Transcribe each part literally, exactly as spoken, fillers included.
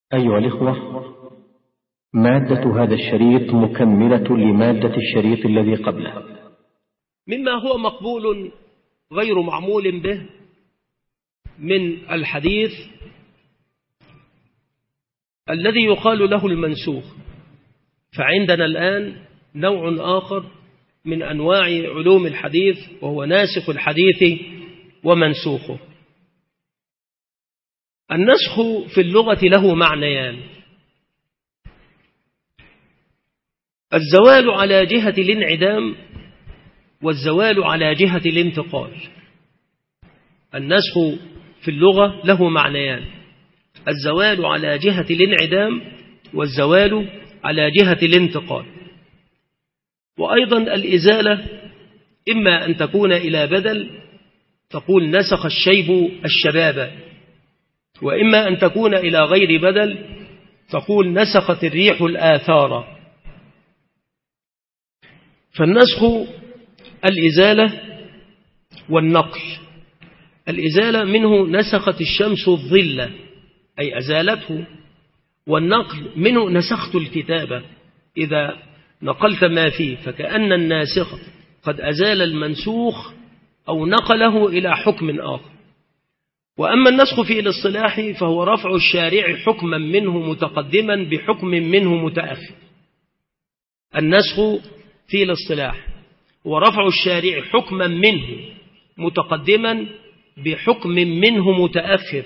أيها الإخوة، مادة هذا الشريط مكملة لمادة الشريط الذي قبله، مما هو مقبول غير معمول به من الحديث الذي يقال له المنسوخ. فعندنا الآن نوع آخر من أنواع علوم الحديث، وهو ناسخ الحديث ومنسوخه. النسخ في اللغة له معنيان: الزوال على جهة الانعدام، والزوال على جهة الانتقال. النسخ في اللغة له معنيان: الزوال على جهة الانعدام، والزوال على جهة الانتقال. وأيضا الإزالة إما أن تكون إلى بدل، تقول نسخ الشيب الشباب، وإما أن تكون إلى غير بدل، تقول نسخت الريح الآثار. فالنسخ الإزالة والنقل. الإزالة منه نسخت الشمس الظل، أي أزالته. والنقل منه نسخت الكتابة، إذا نقلت ما فيه فكأن الناسخ قد أزال المنسوخ أو نقله إلى حكم آخر. وأما النسخ في الاصطلاح فهو رفع الشارع حكما منه متقدما بحكم منه متأخر. النسخ في الاصطلاح هو رفع الشارع حكما منه متقدما بحكم منه متأخر.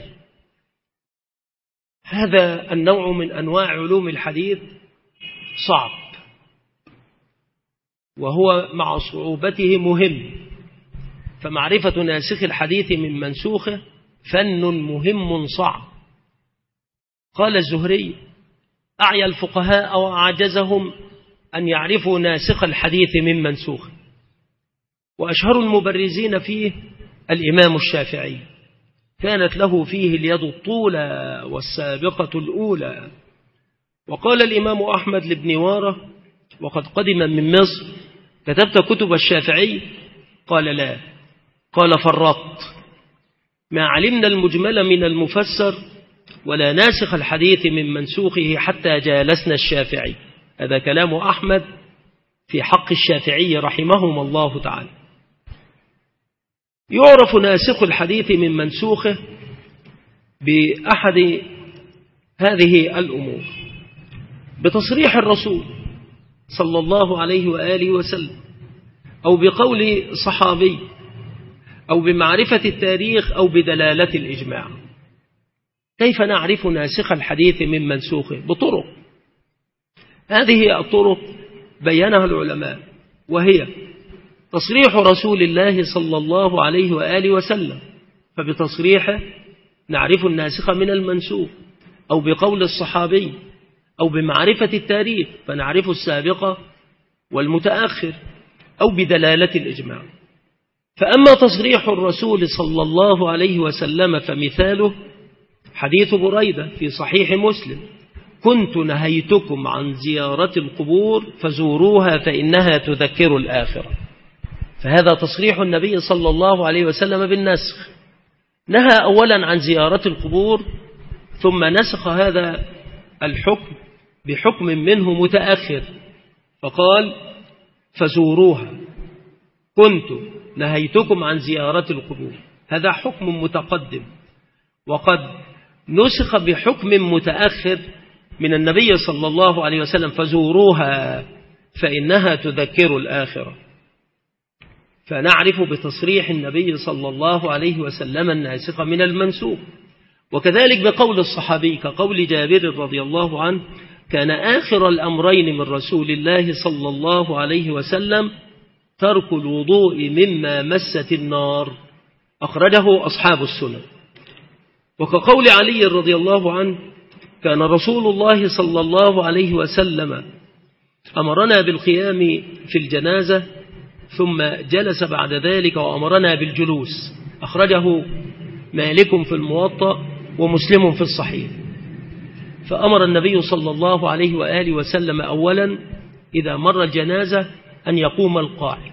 هذا النوع من أنواع علوم الحديث صعب، وهو مع صعوبته مهم. فمعرفة ناسخ الحديث من منسوخه فن مهم صعب. قال الزهري: أعيا الفقهاء وأعجزهم أن يعرفوا ناسخ الحديث من منسوخه. وأشهر المبرزين فيه الإمام الشافعي، كانت له فيه اليد الطولى والسابقة الأولى. وقال الإمام أحمد لابن وارة وقد قدم من مصر: كتبت كتب الشافعي؟ قال: لا. قال: فرطت، ما علمنا المجمل من المفسر ولا ناسخ الحديث من منسوخه حتى جالسنا الشافعي. هذا كلام أحمد في حق الشافعي رحمهم الله تعالى. يعرف ناسخ الحديث من منسوخه بأحد هذه الأمور: بتصريح الرسول صلى الله عليه وآله وسلم، أو بقول صحابي، أو بمعرفة التاريخ، أو بدلالة الإجماع. كيف نعرف ناسخ الحديث من منسوخه؟ بطرق. هذه الطرق بينها العلماء، وهي تصريح رسول الله صلى الله عليه وآله وسلم، فبتصريحه نعرف الناسخ من المنسوخ، أو بقول الصحابي، أو بمعرفة التاريخ فنعرف السابق والمتأخر، أو بدلالة الإجماع. فأما تصريح الرسول صلى الله عليه وسلم فمثاله حديث بريدة في صحيح مسلم: كنت نهيتكم عن زيارة القبور فزوروها فإنها تذكر الآخرة. فهذا تصريح النبي صلى الله عليه وسلم بالنسخ. نهى أولا عن زيارة القبور، ثم نسخ هذا الحكم بحكم منه متأخر، فقال: فزوروها، كنت نهيتكم عن زيارة القبور. هذا حكم متقدم، وقد نسخ بحكم متأخر من النبي صلى الله عليه وسلم: فزوروها فإنها تذكر الآخرة. فنعرف بتصريح النبي صلى الله عليه وسلم الناسخ من المنسوخ. وكذلك بقول الصحابي، كقول جابر رضي الله عنه: كان آخر الأمرين من رسول الله صلى الله عليه وسلم ترك الوضوء مما مست النار. أخرجه أصحاب السنن. وكقول علي رضي الله عنه: كان رسول الله صلى الله عليه وسلم أمرنا بالقيام في الجنازة ثم جلس بعد ذلك وأمرنا بالجلوس. أخرجه مالك في الموطأ ومسلم في الصحيح. فأمر النبي صلى الله عليه وآله وسلم أولا إذا مر الجنازة أن يقوم القاعد،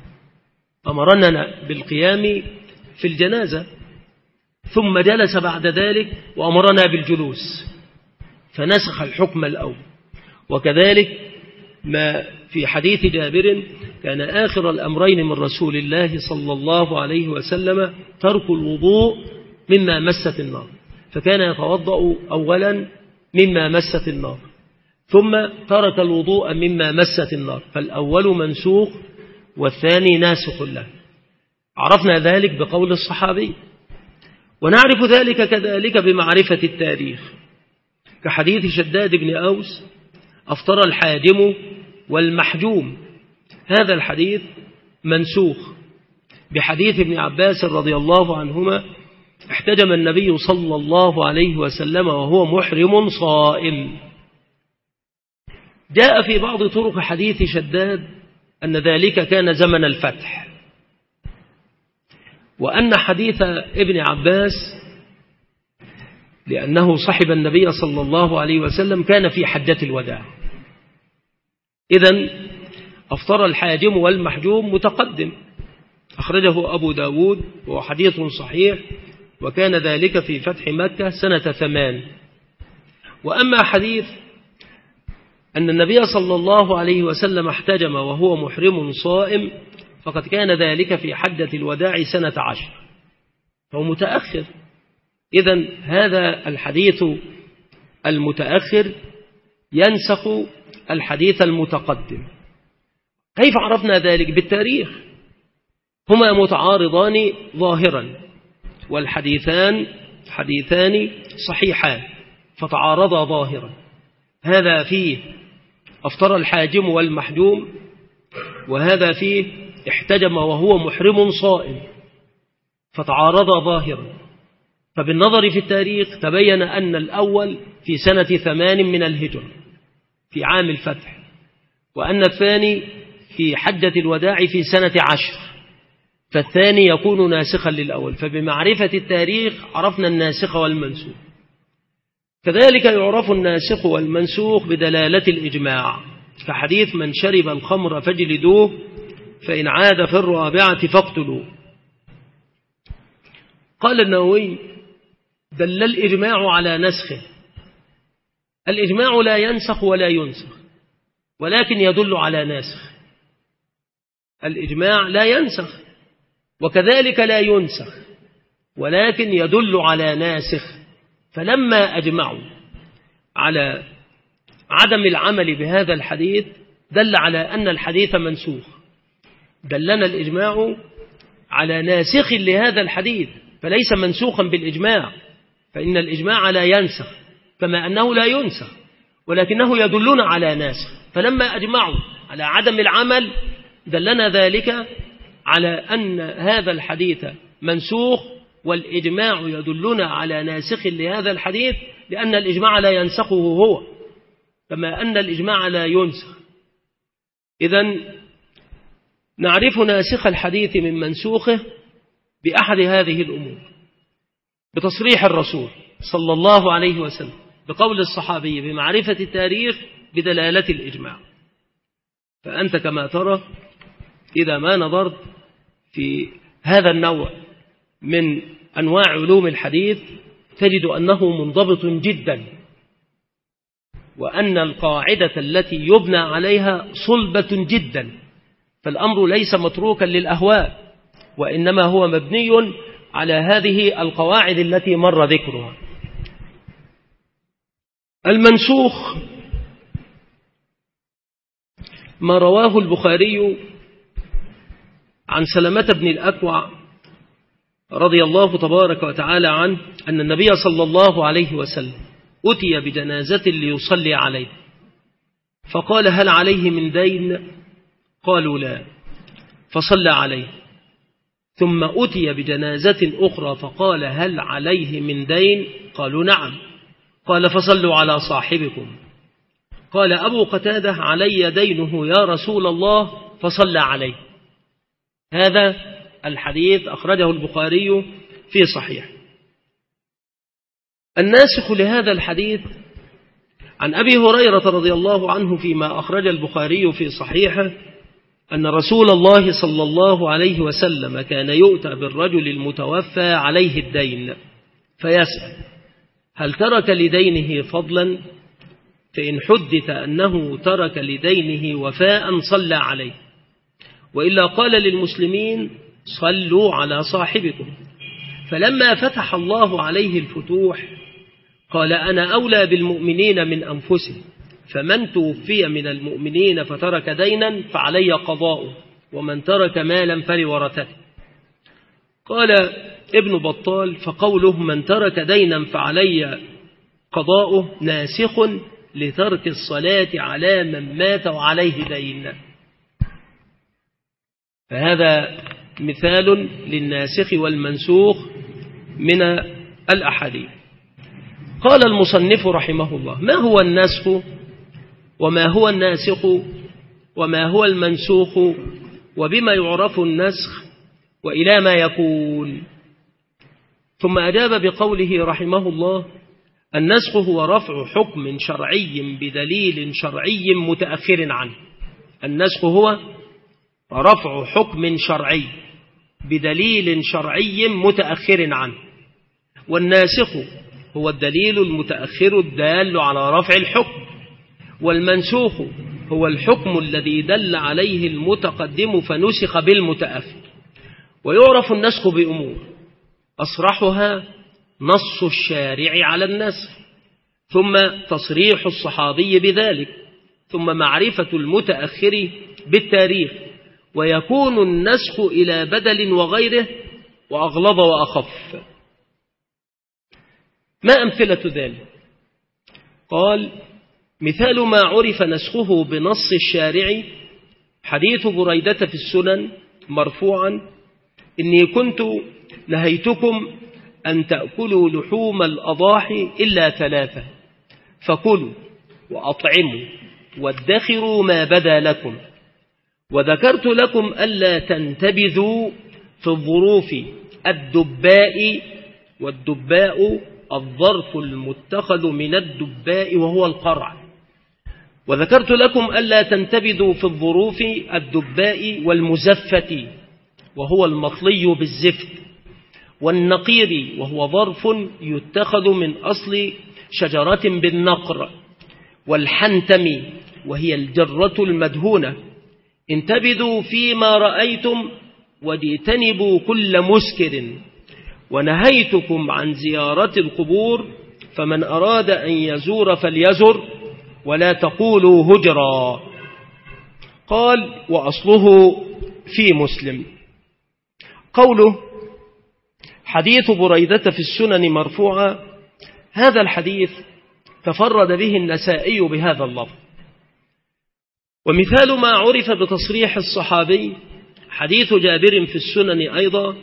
أمرنا بالقيام في الجنازة، ثم جلس بعد ذلك وأمرنا بالجلوس. فنسخ الحكم الأول. وكذلك ما في حديث جابر كان آخر الأمرين من رسول الله صلى الله عليه وسلم ترك الوضوء مما مست النار، فكان يتوضأ أولا مما مست النار ثم ترك الوضوء مما مست النار، فالأول منسوخ والثاني ناسخ له. عرفنا ذلك بقول الصحابي، ونعرف ذلك كذلك بمعرفة التاريخ، كحديث شداد بن أوس أفطر الحاجم والمحجوم، هذا الحديث منسوخ بحديث ابن عباس رضي الله عنهما احتجم النبي صلى الله عليه وسلم وهو محرم صائم. جاء في بعض طرق حديث شداد أن ذلك كان زمن الفتح، وأن حديث ابن عباس لأنه صحب النبي صلى الله عليه وسلم كان في حجة الوداع. إذن أفطر الحاجم والمحجوم متقدم، أخرجه أبو داود وهو حديث صحيح، وكان ذلك في فتح مكة سنة ثمان. وأما حديث أن النبي صلى الله عليه وسلم احتجم وهو محرم صائم فقد كان ذلك في حجة الوداع سنة عشر، فهو متأخر. إذن هذا الحديث المتأخر ينسخ الحديث المتقدم. كيف عرفنا ذلك؟ بالتاريخ، هما متعارضان ظاهرا، والحديثان حديثان صحيحان فتعارضا ظاهرا. هذا فيه أفطر الحاجم والمحجوم، وهذا فيه احتجم وهو محرم صائم، فتعارضا ظاهرا. فبالنظر في التاريخ تبين أن الأول في سنة ثمان من الهجرة في عام الفتح، وأن الثاني في حجة الوداع في سنة عشر، فالثاني يكون ناسخا للأول. فبمعرفة التاريخ عرفنا الناسخ والمنسوخ. كذلك يعرف الناسخ والمنسوخ بدلالة الإجماع، كحديث من شرب الخمر فاجلدوه فإن عاد في الرابعة فاقتلوه. قال النووي دل الإجماع على نسخه. الإجماع لا ينسخ ولا ينسخ، ولكن يدل على ناسخ. الإجماع لا ينسخ وكذلك لا ينسخ، ولكن يدل على ناسخ. فلما أجمعوا على عدم العمل بهذا الحديث دل على أن الحديث منسوخ. دلنا الإجماع على ناسخ لهذا الحديث، فليس منسوخا بالإجماع، فإن الإجماع لا ينسخ كما أنه لا ينسخ، ولكنه يدلنا على ناسخ. فلما أجمعوا على عدم العمل دلنا ذلك على أن هذا الحديث منسوخ، والإجماع يدلنا على ناسخ لهذا الحديث، لأن الإجماع لا ينسخه هو كما أن الإجماع لا ينسخ. إذن نعرف ناسخ الحديث من منسوخه بأحد هذه الأمور: بتصريح الرسول صلى الله عليه وسلم، بقول الصحابي، بمعرفة التاريخ، بدلالة الإجماع. فأنت كما ترى إذا ما نظرت في هذا النوع من أنواع علوم الحديث تجد أنه منضبط جدا، وأن القاعدة التي يبنى عليها صلبة جدا. فالأمر ليس متروكا للأهواء، وإنما هو مبني على هذه القواعد التي مر ذكرها. المنسوخ ما رواه البخاري عن سلمة بن الأكوع رضي الله تبارك وتعالى عنه أن النبي صلى الله عليه وسلم أتي بجنازة ليصلي عليه، فقال: هل عليه من دين؟ قالوا: لا، فصلى عليه. ثم أتي بجنازة أخرى فقال: هل عليه من دين؟ قالوا: نعم. قال: فصلوا على صاحبكم. قال أبو قتادة: علي دينه يا رسول الله، فصلى عليه. هذا الحديث أخرجه البخاري في صحيح. الناسخ لهذا الحديث عن أبي هريرة رضي الله عنه فيما أخرج البخاري في صحيحه أن رسول الله صلى الله عليه وسلم كان يؤتى بالرجل المتوفى عليه الدين فيسأل: هل ترك لدينه فضلا؟ فإن حدث أنه ترك لدينه وفاء صلى عليه، وإلا قال للمسلمين صلوا على صاحبكم. فلما فتح الله عليه الفتوح قال أنا أولى بالمؤمنين من أنفسهم، فمن توفي من المؤمنين فترك دينا فعلي قضاؤه، ومن ترك مالا فلورثته. قال ابن بطال فقوله من ترك دينا فعلي قضاؤه ناسخ لترك الصلاة على من مات وعليه دين. فهذا مثال للناسخ والمنسوخ من الأحاديث. قال المصنف رحمه الله ما هو النسخ وما هو الناسخ وما هو المنسوخ وبما يعرف النسخ وإلى ما يكون؟ ثم أجاب بقوله رحمه الله النسخ هو رفع حكم شرعي بدليل شرعي متأخر عنه. النسخ هو رفع حكم شرعي بدليل شرعي متأخر عنه، والناسخ هو الدليل المتأخر الدال على رفع الحكم، والمنسوخ هو الحكم الذي دل عليه المتقدم فنسخ بالمتأخر. ويعرف النسخ بأمور أصرحها نص الشارع على النسخ، ثم تصريح الصحابي بذلك، ثم معرفة المتأخر بالتاريخ، ويكون النسخ إلى بدل وغيره وأغلظ وأخف. ما أمثلة ذلك؟ قال مثال ما عرف نسخه بنص الشارع حديث بريدة في السنن مرفوعا إني كنت نهيتكم أن تأكلوا لحوم الأضاحي إلا ثلاثة، فكلوا وأطعموا وادخروا ما بدا لكم، وذكرت لكم ألا تنتبذوا في الظروف الدباء، والدباء الظرف المتخذ من الدباء وهو القرع، وذكرت لكم ألا تنتبذوا في الظروف الدباء والمزفة وهو المطلي بالزفت، والنقير وهو ظرف يتخذ من أصل شجرة بالنقر، والحنتم وهي الجرة المدهونة. انتبذوا فيما رأيتم واجتنبوا كل مسكر، ونهيتكم عن زيارة القبور، فمن أراد أن يزور فليزر ولا تقولوا هجرا. قال وأصله في مسلم. قوله حديث بريدة في السنن مرفوعا، هذا الحديث تفرد به النسائي بهذا اللفظ. ومثال ما عرف بتصريح الصحابي حديث جابر في السنن أيضا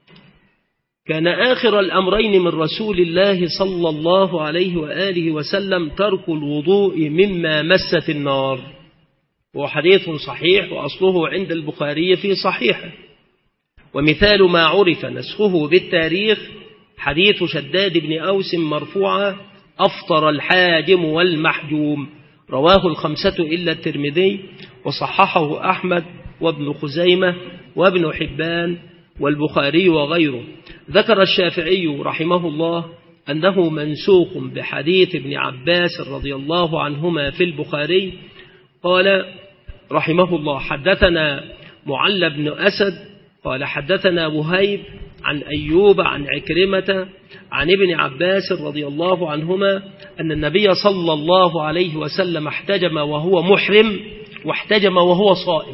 كان آخر الأمرين من رسول الله صلى الله عليه وآله وسلم ترك الوضوء مما مست النار، وحديث صحيح وأصله عند البخاري في صحيحه. ومثال ما عرف نسخه بالتاريخ حديث شداد بن أوس مرفوعا أفطر الحاجم والمحجوم، رواه الخمسة إلا الترمذي، وصححه أحمد وابن خزيمة وابن حبان والبخاري وغيره. ذكر الشافعي رحمه الله أنه منسوخ بحديث ابن عباس رضي الله عنهما في البخاري. قال رحمه الله حدثنا معل بن أسد قال حدثنا وهيب عن أيوب عن عكرمة عن ابن عباس رضي الله عنهما أن النبي صلى الله عليه وسلم احتجم وهو محرم واحتجم وهو صائم.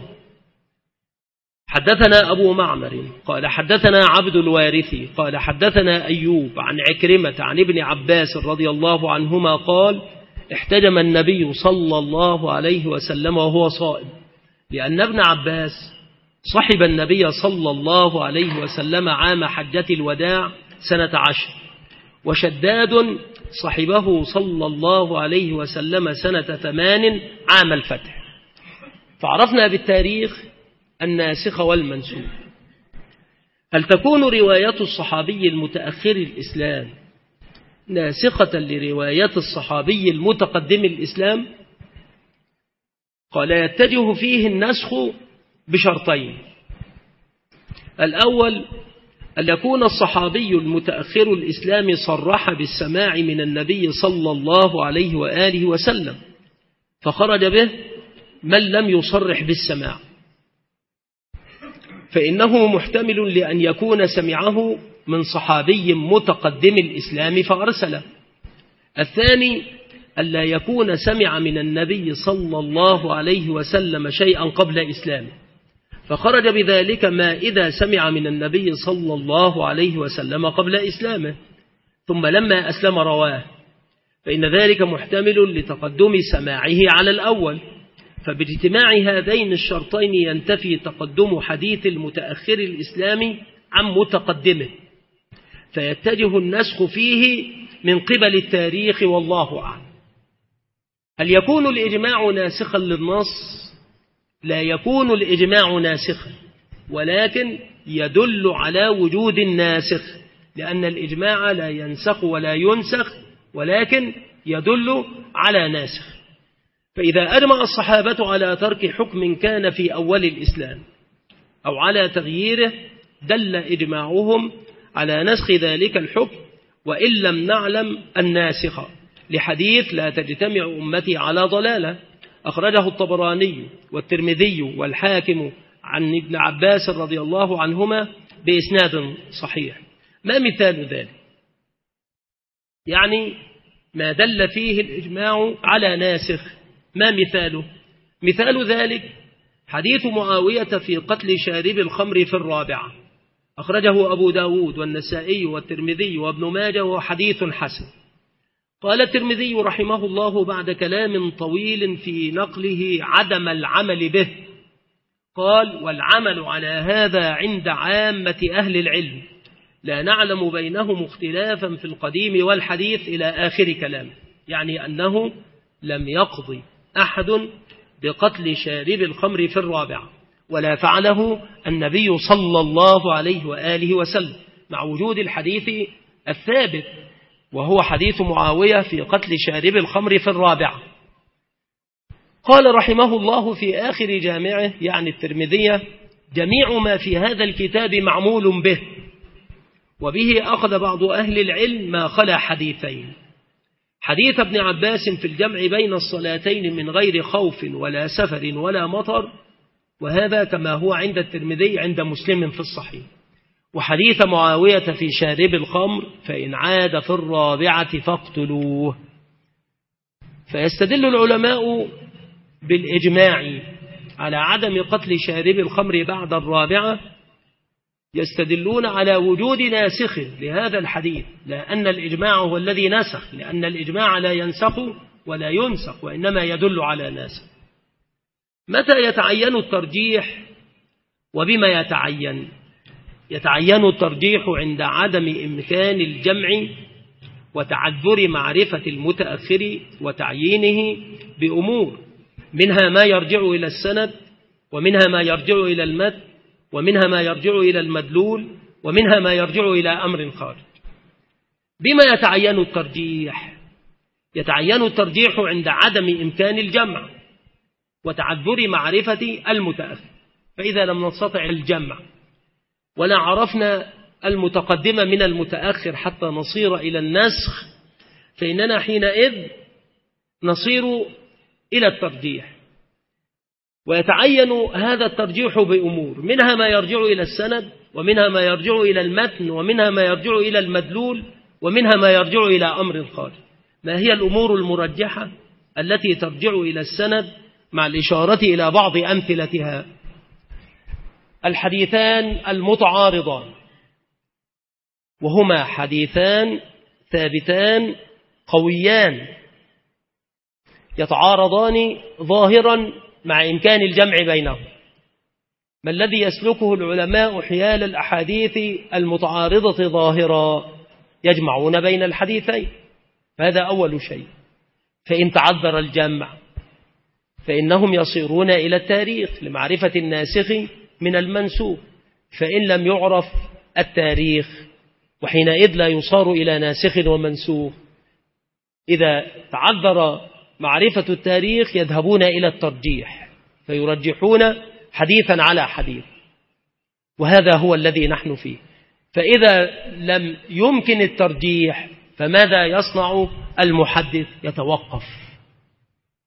حدثنا أبو معمر قال حدثنا عبد الوارثي قال حدثنا أيوب عن عكرمة عن ابن عباس رضي الله عنهما قال احتجم النبي صلى الله عليه وسلم وهو صائم، لأن ابن عباس صحب النبي صلى الله عليه وسلم عام حجة الوداع سنة عشر، وشداد صحبه صلى الله عليه وسلم سنة ثمان عام الفتح. فعرفنا بالتاريخ الناسخ والمنسوخ. هل تكون رواية الصحابي المتأخر الإسلام ناسخة لرواية الصحابي المتقدم الإسلام؟ قال يتجه فيه النسخ بشرطين: الأول أن يكون الصحابي المتأخر الإسلام صرح بالسماع من النبي صلى الله عليه وآله وسلم، فخرج به من لم يصرح بالسماع، فإنه محتمل لأن يكون سمعه من صحابي متقدم الإسلام فأرسله. الثاني ألا يكون سمع من النبي صلى الله عليه وسلم شيئا قبل إسلامه، فخرج بذلك ما إذا سمع من النبي صلى الله عليه وسلم قبل إسلامه ثم لما أسلم رواه، فإن ذلك محتمل لتقدم سماعه على الأول، فباجتماع هذين الشرطين ينتفي تقدم حديث المتأخر الإسلامي عن متقدمه، فيتجه النسخ فيه من قبل التاريخ والله أعلم. هل يكون الإجماع ناسخا للنص؟ لا يكون الإجماع ناسخا، ولكن يدل على وجود الناسخ، لأن الإجماع لا ينسخ ولا ينسخ، ولكن يدل على ناسخ. فإذا أجمع الصحابة على ترك حكم كان في أول الإسلام أو على تغييره دل إجماعهم على نسخ ذلك الحكم، وإن لم نعلم الناسخ، لحديث لا تجتمع أمتي على ضلالة أخرجه الطبراني والترمذي والحاكم عن ابن عباس رضي الله عنهما بإسناد صحيح. ما مثال ذلك؟ يعني ما دل فيه الإجماع على ناسخ، ما مثاله؟ مثال ذلك حديث معاوية في قتل شارب الخمر في الرابعة، أخرجه أبو داود والنسائي والترمذي وابن ماجه وحديث حسن. قال الترمذي رحمه الله بعد كلام طويل في نقله عدم العمل به، قال: والعمل على هذا عند عامة أهل العلم، لا نعلم بينهم اختلافا في القديم والحديث إلى آخر كلامه، يعني أنه لم يقضي أحد بقتل شارب الخمر في الرابعة، ولا فعله النبي صلى الله عليه وآله وسلم، مع وجود الحديث الثابت وهو حديث معاوية في قتل شارب الخمر في الرابعة. قال رحمه الله في آخر جامعه يعني الترمذية: جميع ما في هذا الكتاب معمول به، وبه أخذ بعض أهل العلم ما خلا حديثين: حديث ابن عباس في الجمع بين الصلاتين من غير خوف ولا سفر ولا مطر، وهذا كما هو عند الترمذي عند مسلم في الصحيح، وحديث معاوية في شارب الخمر فإن عاد في الرابعة فاقتلوه. فيستدل العلماء بالإجماع على عدم قتل شارب الخمر بعد الرابعة، يستدلون على وجود ناسخ لهذا الحديث، لا أن الإجماع هو الذي نسخ، لأن الإجماع لا ينسخ ولا ينسخ، وإنما يدل على ناسخ. متى يتعين الترجيح وبما يتعين؟ يتعين الترجيح عند عدم إمكان الجمع وتعذر معرفة المتأخر وتعيينه بأمور، منها ما يرجع إلى السند، ومنها ما يرجع إلى المتن، ومنها ما يرجع إلى المدلول، ومنها ما يرجع إلى أمر خارج. بما يتعين الترجيح؟ يتعين الترجيح عند عدم إمكان الجمع وتعذر معرفة المتأخر، فإذا لم نستطع الجمع ولا عرفنا المتقدم من المتأخر حتى نصير إلى النسخ، فإننا حينئذ نصير إلى الترجيح. ويتعين هذا الترجيح بأمور، منها ما يرجع إلى السند، ومنها ما يرجع إلى المتن، ومنها ما يرجع إلى المدلول، ومنها ما يرجع إلى أمر خارج. ما هي الأمور المرجحة التي ترجع إلى السند مع الإشارة إلى بعض أمثلتها؟ الحديثان المتعارضان، وهما حديثان ثابتان قويان يتعارضان ظاهرا مع إمكان الجمع بينهم. ما الذي يسلكه العلماء حيال الأحاديث المتعارضة ظاهرا؟ يجمعون بين الحديثين، هذا أول شيء. فإن تعذر الجمع فإنهم يصيرون إلى التاريخ لمعرفة الناسخ من المنسوخ، فإن لم يعرف التاريخ وحينئذ لا يصار إلى ناسخ ومنسوخ. إذا تعذر معرفة التاريخ يذهبون إلى الترجيح فيرجحون حديثا على حديث، وهذا هو الذي نحن فيه. فإذا لم يمكن الترجيح فماذا يصنع المحدث؟ يتوقف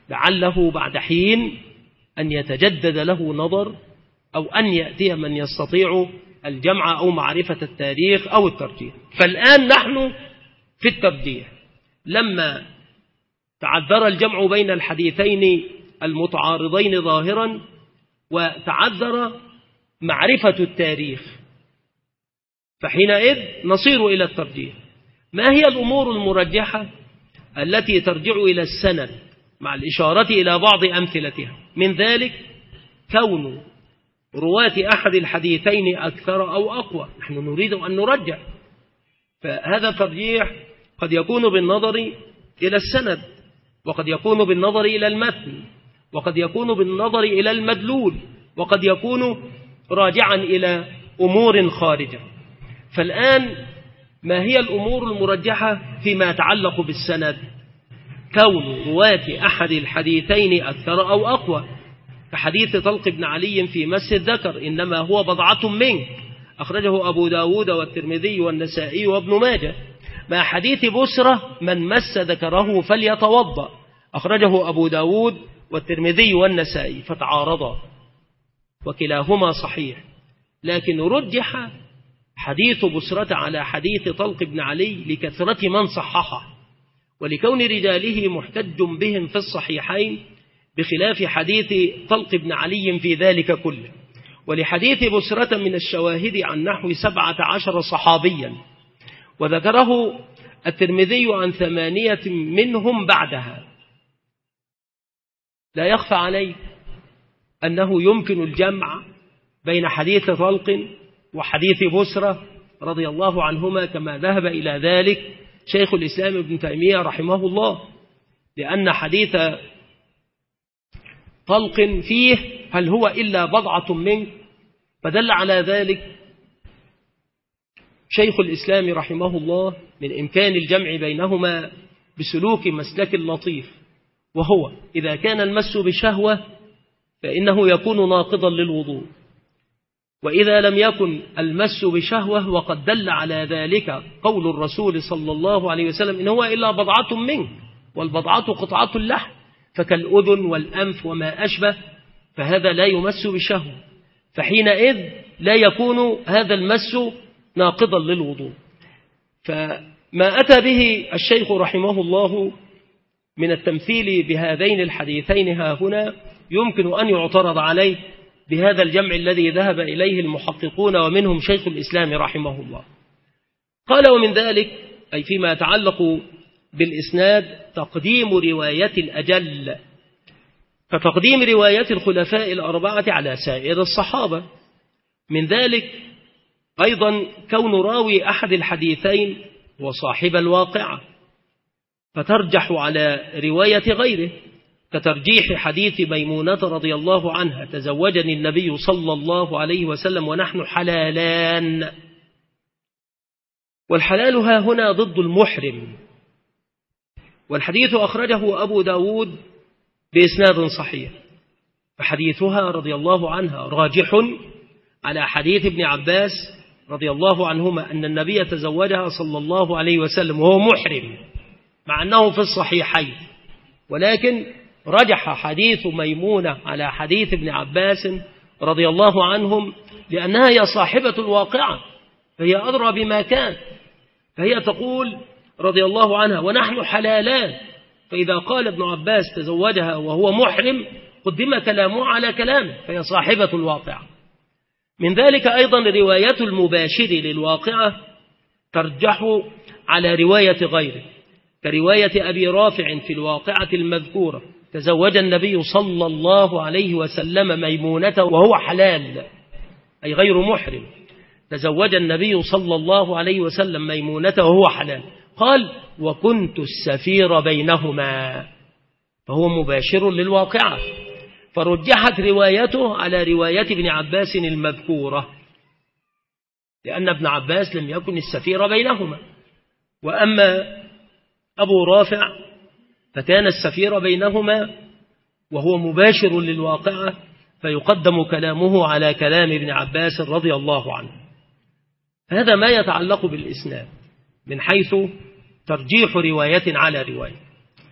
لعله بعد حين أن يتجدد له نظر أو أن يأتي من يستطيع الجمع أو معرفة التاريخ أو الترجيح. فالآن نحن في الترجيح لما تعذر الجمع بين الحديثين المتعارضين ظاهرا وتعذر معرفة التاريخ، فحينئذ نصير إلى الترجيح. ما هي الأمور المرجحة التي ترجع إلى السند مع الإشارة إلى بعض أمثلتها؟ من ذلك كون رواة أحد الحديثين أكثر أو أقوى. نحن نريد أن نرجح، فهذا الترجيح قد يكون بالنظر إلى السند، وقد يكون بالنظر إلى المتن، وقد يكون بالنظر إلى المدلول، وقد يكون راجعا إلى أمور خارجة. فالآن ما هي الأمور المرجحة فيما يتعلق بالسند؟ كون رواة أحد الحديثين أكثر أو أقوى، كحديث طلق بن علي في مس الذكر إنما هو بضعة منك، أخرجه أبو داود والترمذي والنسائي وابن ماجه، مع حديث بسرة من مس ذكره فليتوضأ، أخرجه أبو داود والترمذي والنسائي، فتعارضا وكلاهما صحيح، لكن رجح حديث بسرة على حديث طلق بن علي لكثرة من صححه ولكون رجاله محتج بهم في الصحيحين، بخلاف حديث طلق بن علي في ذلك كله. ولحديث بسرة من الشواهد عن نحو سبعة عشر صحابيا، وذكره الترمذي عن ثمانية منهم بعدها. لا يخفى عليه أنه يمكن الجمع بين حديث طلق وحديث بسرة رضي الله عنهما، كما ذهب إلى ذلك شيخ الإسلام ابن تيمية رحمه الله، لأن حديث طلق فيه هل هو إلا بضعة منك، فدل على ذلك شيخ الإسلام رحمه الله من إمكان الجمع بينهما بسلوك مسلك لطيف، وهو إذا كان المس بشهوة فإنه يكون ناقضا للوضوء، وإذا لم يكن المس بشهوة وقد دل على ذلك قول الرسول صلى الله عليه وسلم إن هو إلا بضعة منك، والبضعة قطعة اللحم، فكالأذن والأنف وما أشبه، فهذا لا يمس بشهوة، فحينئذ لا يكون هذا المس ناقضا للوضوء. فما أتى به الشيخ رحمه الله من التمثيل بهذين الحديثين ها هنا يمكن أن يعترض عليه بهذا الجمع الذي ذهب إليه المحققون ومنهم شيخ الإسلام رحمه الله. قال ومن ذلك أي فيما يتعلق بالإسناد تقديم رواية الأجل، فتقديم رواية الخلفاء الأربعة على سائر الصحابة. من ذلك أيضا كون راوي أحد الحديثين وصاحب الواقعة، فترجح على رواية غيره، كترجيح حديث ميمونة رضي الله عنها تزوجني النبي صلى الله عليه وسلم ونحن حلالان، والحلال ها هنا ضد المحرم، والحديث أخرجه أبو داود بإسناد صحيح، فحديثها رضي الله عنها راجح على حديث ابن عباس رضي الله عنهما أن النبي تزوجها صلى الله عليه وسلم وهو محرم، مع أنه في الصحيحين، ولكن رجح حديث ميمونة على حديث ابن عباس رضي الله عنهم لأنها هي صاحبة الواقعة، فهي أدرى بما كان، فهي تقول رضي الله عنها ونحن حلالان، فإذا قال ابن عباس تزوجها وهو محرم قدم كلامه على كلامه، فهي صاحبة الواقعة. من ذلك أيضا رواية المباشر للواقعة ترجح على رواية غيره، كرواية أبي رافع في الواقعة المذكورة تزوج النبي صلى الله عليه وسلم ميمونة وهو حلال أي غير محرم، تزوج النبي صلى الله عليه وسلم ميمونة وهو حلال، قال وكنت السفير بينهما، فهو مباشر للواقعة، فرجحت روايته على رواية ابن عباس المذكورة، لأن ابن عباس لم يكن السفير بينهما، وأما أبو رافع فكان السفير بينهما وهو مباشر للواقعة، فيقدم كلامه على كلام ابن عباس رضي الله عنه. هذا ما يتعلق بالإسناد من حيث ترجيح رواية على رواية.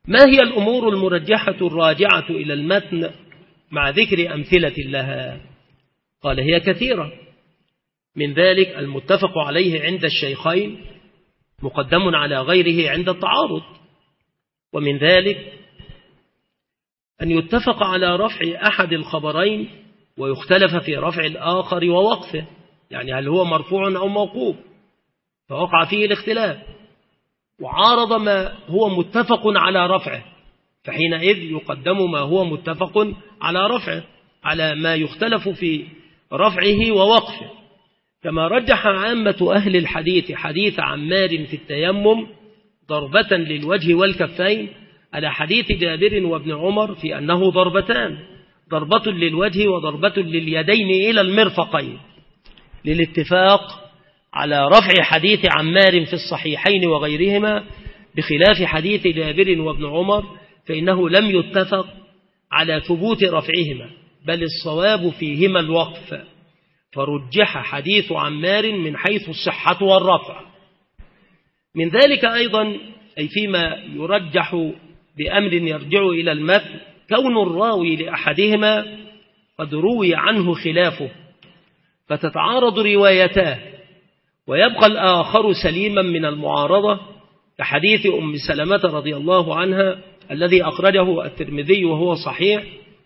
ما هي الأمور المرجحة الراجعة إلى المتن مع ذكر أمثلة لها؟ قال هي كثيرة، من ذلك المتفق عليه عند الشيخين مقدم على غيره عند التعارض، ومن ذلك أن يتفق على رفع أحد الخبرين ويختلف في رفع الآخر ووقفه، يعني هل هو مرفوع أو موقوف، فوقع فيه الاختلاف، وعارض ما هو متفق على رفعه، فحينئذ يقدم ما هو متفق على رفعه على ما يختلف في رفعه ووقفه. كما رجح عامة أهل الحديث حديث عمار في التيمم ضربة للوجه والكفين على حديث جابر وابن عمر في أنه ضربتان، ضربة للوجه وضربة لليدين إلى المرفقين، للاتفاق على رفع حديث عمار في الصحيحين وغيرهما، بخلاف حديث جابر وابن عمر فإنه لم يتفق على ثبوت رفعهما، بل الصواب فيهما الوقف، فرجح حديث عمار من حيث الصحة والرفع. من ذلك أيضا أي فيما يرجح بأمر يرجع إلى المتن كون الراوي لأحدهما قد روي عنه خلافه فتتعارض روايتاه، ويبقى الآخر سليما من المعارضة، كحديث أم سلمة رضي الله عنها الذي أخرجه الترمذي وهو صحيح: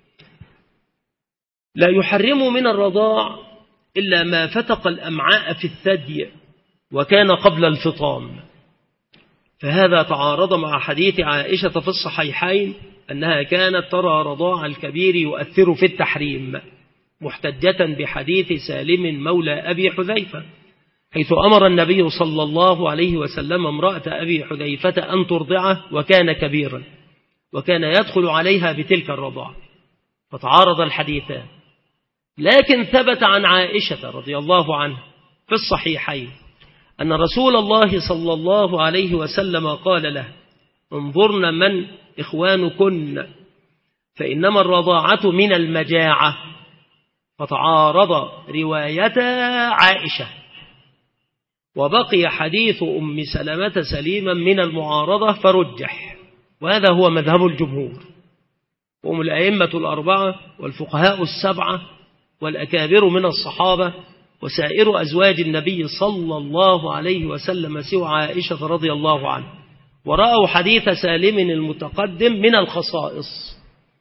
لا يحرم من الرضاع إلا ما فتق الأمعاء في الثدي وكان قبل الفطام. فهذا تعارض مع حديث عائشة في الصحيحين أنها كانت ترى رضاع الكبير يؤثر في التحريم، محتجة بحديث سالم مولى أبي حذيفة، حيث أمر النبي صلى الله عليه وسلم امرأة أبي حذيفة أن ترضعه وكان كبيرا، وكان يدخل عليها بتلك الرضاعة، فتعارض الحديثان. لكن ثبت عن عائشة رضي الله عنها في الصحيحين أن رسول الله صلى الله عليه وسلم قال له: انظرن من إخوانكن فإنما الرضاعة من المجاعة، فتعارض روايتا عائشة، وبقي حديث أم سلمة سليما من المعارضة فرجح، وهذا هو مذهب الجمهور، وهم الأئمة الأربعة والفقهاء السبعة والأكابر من الصحابة وسائر أزواج النبي صلى الله عليه وسلم سوى عائشة رضي الله عنها، ورأوا حديث سالم المتقدم من الخصائص.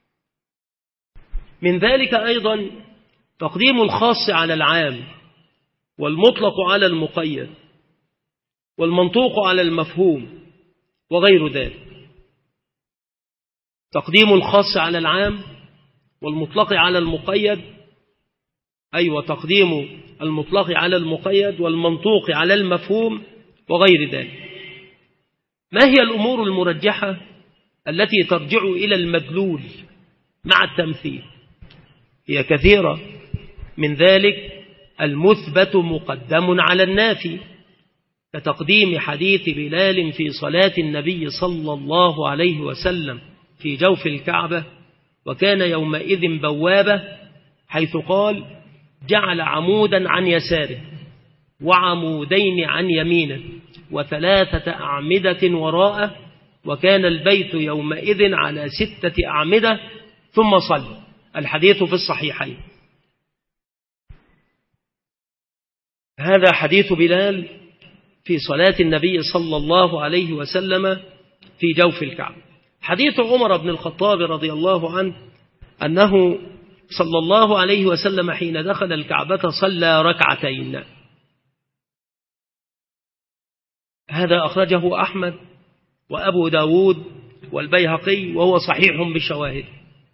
من ذلك أيضا تقديم الخاص على العام، والمطلق على المقيد، والمنطوق على المفهوم، وغير ذلك. تقديم الخاص على العام والمطلق على المقيد، أي وتقديم المطلق على المقيد والمنطوق على المفهوم وغير ذلك. ما هي الأمور المرجحة التي ترجع إلى المدلول مع التمثيل؟ هي كثيرة، من ذلك المثبت مقدم على النافي، كتقديم حديث بلال في صلاة النبي صلى الله عليه وسلم في جوف الكعبة، وكان يومئذ بوابة، حيث قال: جعل عمودا عن يساره وعمودين عن يمينه وثلاثة أعمدة وراءه، وكان البيت يومئذ على ستة أعمدة ثم صلى. الحديث في الصحيحين. هذا حديث بلال في صلاة النبي صلى الله عليه وسلم في جوف الكعبة. حديث عمر بن الخطاب رضي الله عنه أنه صلى الله عليه وسلم حين دخل الكعبة صلى ركعتين، هذا أخرجه أحمد وأبو داود والبيهقي وهو صحيح بالشواهد.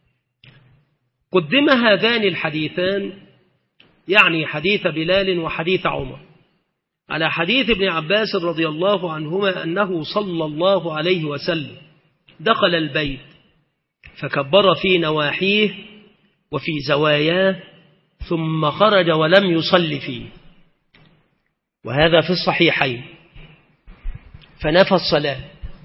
قدم هذان الحديثان، يعني حديث بلال وحديث عمر، على حديث ابن عباس رضي الله عنهما أنه صلى الله عليه وسلم دخل البيت فكبر في نواحيه وفي زواياه ثم خرج ولم يصل فيه، وهذا في الصحيحين. فنفى الصلاة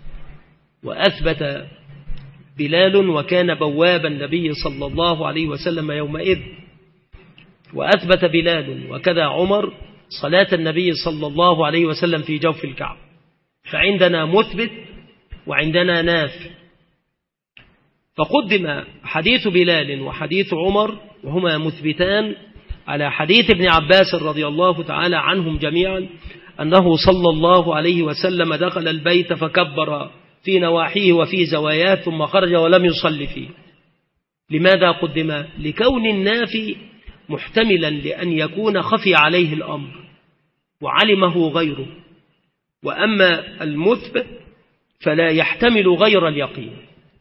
وأثبت بلال وكان بواب النبي صلى الله عليه وسلم يومئذ، وأثبت بلال وكذا عمر صلاة النبي صلى الله عليه وسلم في جوف الكعبة. فعندنا مثبت وعندنا نافي، فقدم حديث بلال وحديث عمر وهما مثبتان على حديث ابن عباس رضي الله تعالى عنهم جميعا أنه صلى الله عليه وسلم دخل البيت فكبر في نواحيه وفي زواياه ثم خرج ولم يصلي فيه. لماذا قدم؟ لكون النافي محتملا لأن يكون خفي عليه الأمر وعلمه غيره، وأما المثبت فلا يحتمل غير اليقين.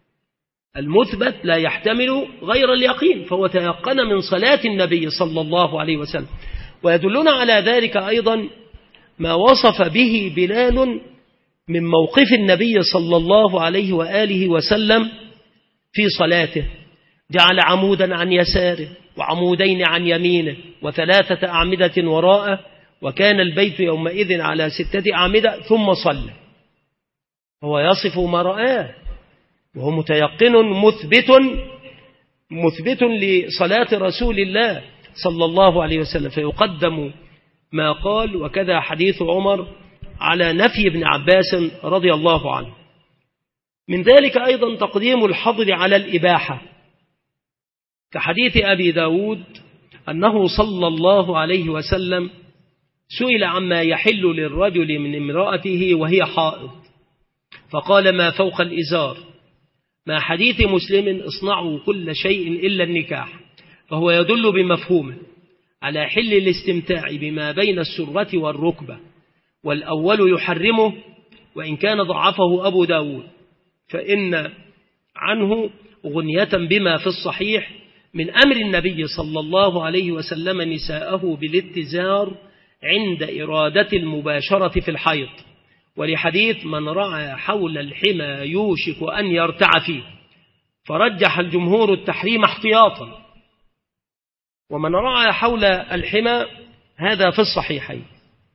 المثبت لا يحتمل غير اليقين، فهو تيقن من صلاة النبي صلى الله عليه وسلم. ويدلنا على ذلك أيضا ما وصف به بلال من موقف النبي صلى الله عليه وآله وسلم في صلاته، جعل عمودا عن يساره وعمودين عن يمينه وثلاثة أعمدة وراءه، وكان البيت يومئذ على ستة أعمدة، ثم صلى. هو يصف ما رآه وهو متيقن مثبت مثبت لصلاة رسول الله صلى الله عليه وسلم، فيقدم ما قال. وكذا حديث عمر على نفي ابن عباس رضي الله عنه. من ذلك أيضا تقديم الحظر على الإباحة، كحديث أبي داود أنه صلى الله عليه وسلم سئل عما يحل للرجل من امرأته وهي حائض فقال ما فوق الإزار، ما حديث مسلم اصنعوا كل شيء إلا النكاح، فهو يدل بمفهومه على حل الاستمتاع بما بين السرة والركبة، والأول يحرمه وإن كان ضعفه أبو داود، فإن عنه غنية بما في الصحيح من أمر النبي صلى الله عليه وسلم نساءه بالاتزار عند إرادة المباشرة في الحيض، ولحديث من رعى حول الحمى يوشك أن يرتع فيه، فرجح الجمهور التحريم احتياطا، ومن رعى حول الحمى هذا في الصحيحين.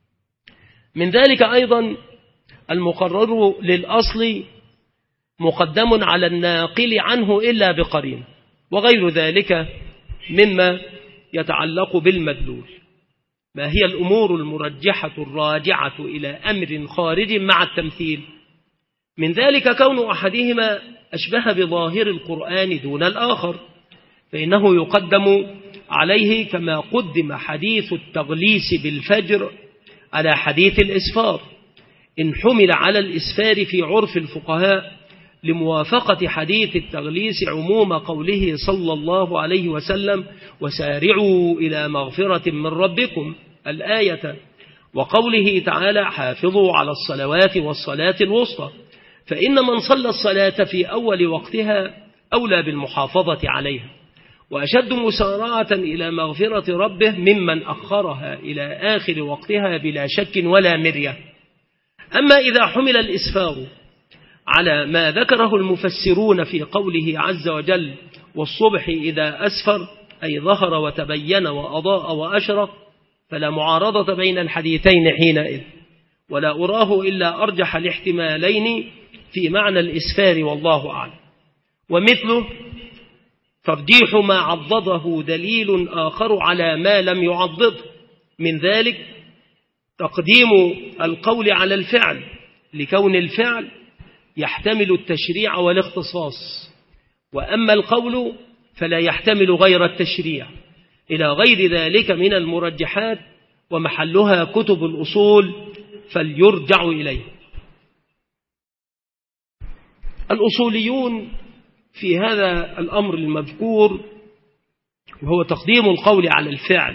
من ذلك أيضا المقرر للأصل مقدم على الناقل عنه إلا بقرين، وغير ذلك مما يتعلق بالمدلول. ما هي الأمور المرجحة الراجعة إلى أمر خارج مع التمثيل؟ من ذلك كون أحدهما أشبه بظاهر القرآن دون الآخر، فإنه يقدم عليه كما قدم حديث التغليس بالفجر على حديث الإسفار، إن حمل على الإسفار في عرف الفقهاء لموافقة حديث التغليس عموم قوله صلى الله عليه وسلم وسارعوا إلى مغفرة من ربكم الآية، وقوله تعالى حافظوا على الصلوات والصلاة الوسطى، فإن من صلى الصلاة في أول وقتها أولى بالمحافظة عليها، وأشد مسارعة إلى مغفرة ربه ممن أخرها إلى آخر وقتها بلا شك ولا مرية. أما إذا حمل الإسفار على ما ذكره المفسرون في قوله عز وجل والصبح إذا أسفر أي ظهر وتبين وأضاء وأشرق، فلا معارضة بين الحديثين حينئذ، ولا أراه إلا أرجح الاحتمالين في معنى الإسفار والله أعلم. ومثله ترجيح ما عضده دليل آخر على ما لم يعضده، من ذلك تقديم القول على الفعل لكون الفعل يحتمل التشريع والاختصاص، وأما القول فلا يحتمل غير التشريع، إلى غير ذلك من المرجحات، ومحلها كتب الأصول فليرجع إليه. الأصوليون في هذا الأمر المذكور وهو تقديم القول على الفعل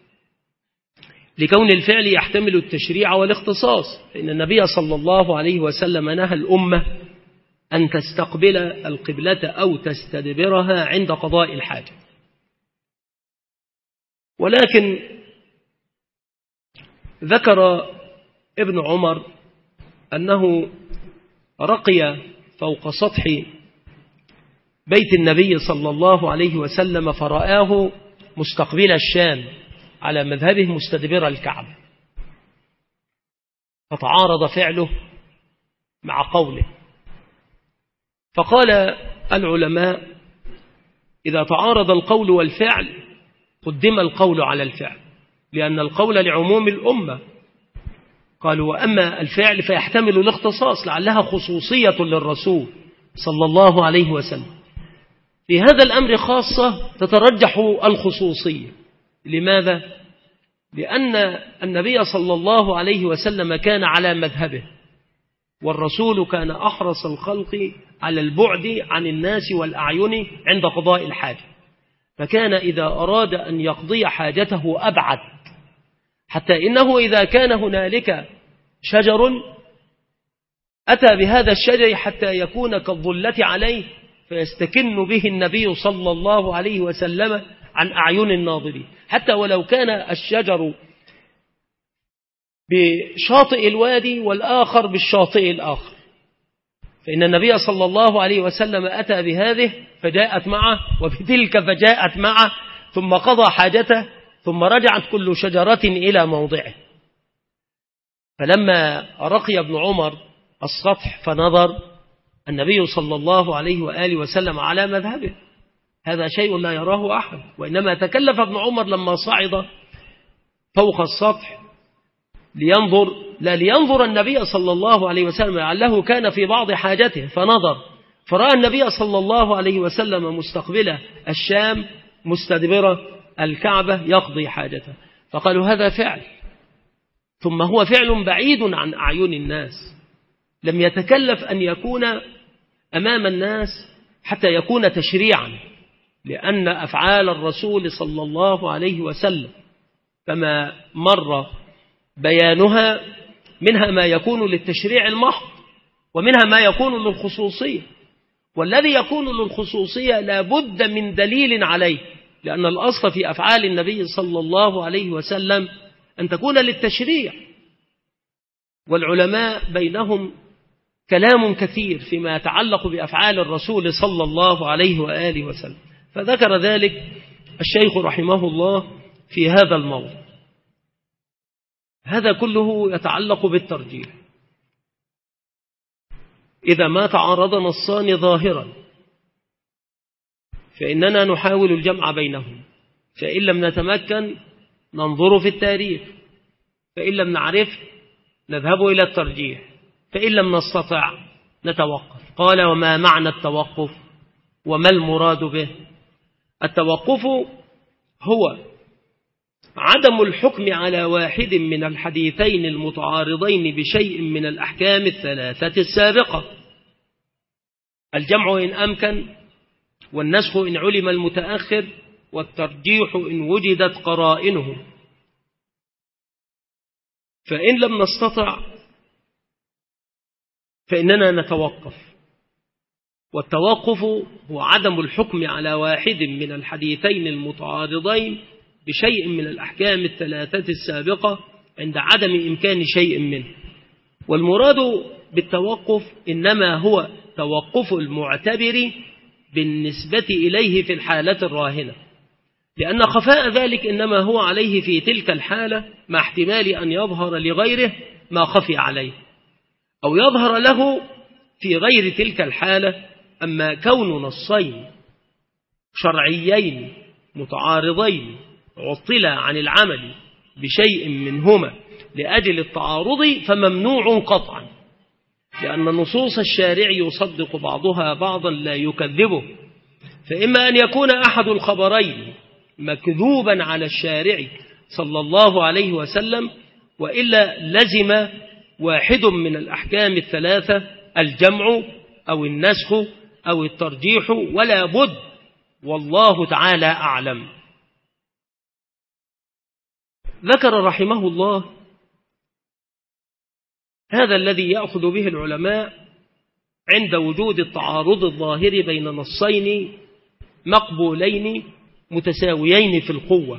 لكون الفعل يحتمل التشريع والاختصاص، فإن النبي صلى الله عليه وسلم نهى الأمة أن تستقبل القبلة أو تستدبرها عند قضاء الحاجة. ولكن ذكر ابن عمر أنه رقي فوق سطح بيت النبي صلى الله عليه وسلم فرآه مستقبل الشام على مذهبه مستدبر الكعبة، فتعارض فعله مع قوله، فقال العلماء إذا تعارض القول والفعل قدم القول على الفعل، لأن القول لعموم الأمة. قالوا وأما الفعل فيحتمل الاختصاص لعلها خصوصية للرسول صلى الله عليه وسلم، في هذا الأمر خاصة تترجح الخصوصية. لماذا؟ لأن النبي صلى الله عليه وسلم كان على مذهبه، والرسول كان أحرص الخلق على البعد عن الناس والأعين عند قضاء الحاجة، فكان إذا أراد أن يقضي حاجته أبعد، حتى إنه إذا كان هنالك شجر أتى بهذا الشجر حتى يكون كالظلة عليه فيستكن به النبي صلى الله عليه وسلم عن أعين الناظرين، حتى ولو كان الشجر بشاطئ الوادي والآخر بالشاطئ الآخر، فإن النبي صلى الله عليه وسلم أتى بهذه فجاءت معه وبتلك فجاءت معه، ثم قضى حاجته ثم رجعت كل شجرة إلى موضعه. فلما رقي ابن عمر السطح فنظر النبي صلى الله عليه وآله وسلم على مذهبه، هذا شيء لا يراه أحد، وإنما تكلف ابن عمر لما صعد فوق السطح لينظر، لا لينظر النبي صلى الله عليه وسلم لعله كان في بعض حاجته، فنظر فرأى النبي صلى الله عليه وسلم مستقبل الشام مستدبر الكعبة يقضي حاجته، فقالوا هذا فعل، ثم هو فعل بعيد عن أعين الناس، لم يتكلف أن يكون أمام الناس حتى يكون تشريعا، لأن أفعال الرسول صلى الله عليه وسلم كما مر بيانها منها ما يكون للتشريع المحض ومنها ما يكون للخصوصية، والذي يكون للخصوصية لا بد من دليل عليه، لأن الأصل في أفعال النبي صلى الله عليه وسلم أن تكون للتشريع، والعلماء بينهم كلام كثير فيما يتعلق بأفعال الرسول صلى الله عليه وآله وسلم، فذكر ذلك الشيخ رحمه الله في هذا الموضوع. هذا كله يتعلق بالترجيح. إذا ما تعارض نصان ظاهرا فإننا نحاول الجمع بينهم، فإن لم نتمكن ننظر في التاريخ، فإن لم نعرف نذهب إلى الترجيح، فإن لم نستطع نتوقف. قال وما معنى التوقف وما المراد به؟ التوقف هو عدم الحكم على واحد من الحديثين المتعارضين بشيء من الأحكام الثلاثة السابقة، الجمع إن أمكن، والنسخ إن علم المتأخر، والترجيح إن وجدت قرائنه. فإن لم نستطع فإننا نتوقف، والتوقف هو عدم الحكم على واحد من الحديثين المتعارضين بشيء من الأحكام الثلاثة السابقة عند عدم إمكان شيء منه. والمراد بالتوقف إنما هو توقف المعتبر بالنسبة إليه في الحالة الراهنة، لأن خفاء ذلك إنما هو عليه في تلك الحالة مع احتمال أن يظهر لغيره ما خفي عليه، أو يظهر له في غير تلك الحالة. أما كون نصين شرعيين متعارضين عطل عن العمل بشيء منهما لأجل التعارض فممنوع قطعا، لأن نصوص الشارع يصدق بعضها بعضا لا يكذبه، فإما أن يكون أحد الخبرين مكذوبا على الشارع صلى الله عليه وسلم، وإلا لزم واحد من الأحكام الثلاثة الجمع أو النسخ أو الترجيح، ولا بد، والله تعالى أعلم. ذكر رحمه الله هذا الذي يأخذ به العلماء عند وجود التعارض الظاهر بين نصين مقبولين متساويين في القوة،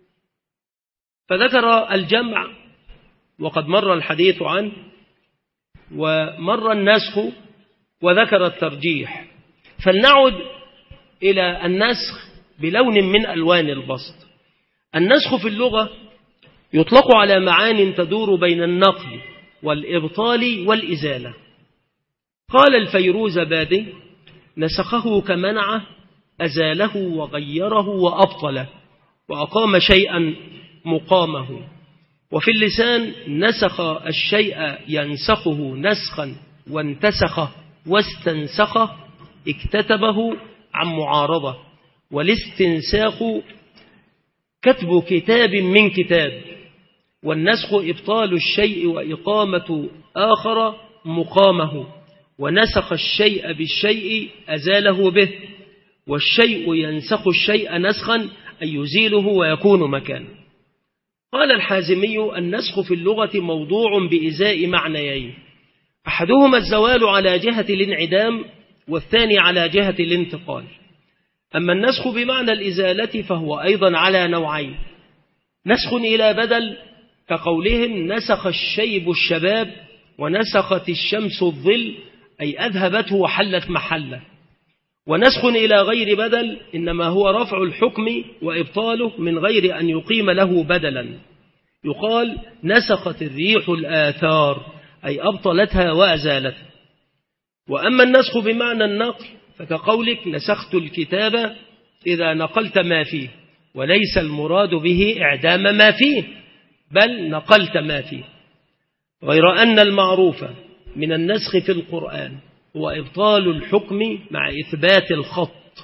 فذكر الجمع وقد مر الحديث عنه، ومر النسخ، وذكر الترجيح. فلنعد إلى النسخ بلون من ألوان البسط. النسخ في اللغة يطلق على معان تدور بين النقل والإبطال والإزالة. قال الفيروزبادي نسخه كمنعه، أزاله وغيره وأبطله، وأقام شيئا مقامه. وفي اللسان نسخ الشيء ينسخه نسخا، وانتسخه واستنسخه، اكتتبه عن معارضة، والاستنساخ كتب كتاب من كتاب، والنسخ إبطال الشيء وإقامة آخر مقامه، ونسخ الشيء بالشيء أزاله به، والشيء ينسخ الشيء نسخا أي يزيله ويكون مكانه. قال الحازمي: النسخ في اللغة موضوع بإزاء معنيين، أحدهما الزوال على جهة الانعدام، والثاني على جهة الانتقال. أما النسخ بمعنى الإزالة فهو أيضا على نوعين: نسخ إلى بدل كقولهم نسخ الشيب الشباب، ونسخت الشمس الظل أي أذهبته وحلت محله. ونسخ إلى غير بدل إنما هو رفع الحكم وإبطاله من غير أن يقيم له بدلا، يقال نسخت الريح الآثار أي أبطلتها وأزالتها. وأما النسخ بمعنى النقل فكقولك نسخت الكتاب إذا نقلت ما فيه، وليس المراد به إعدام ما فيه بل نقلت ما فيه. غير أن المعروف من النسخ في القرآن هو إبطال الحكم مع إثبات الخط.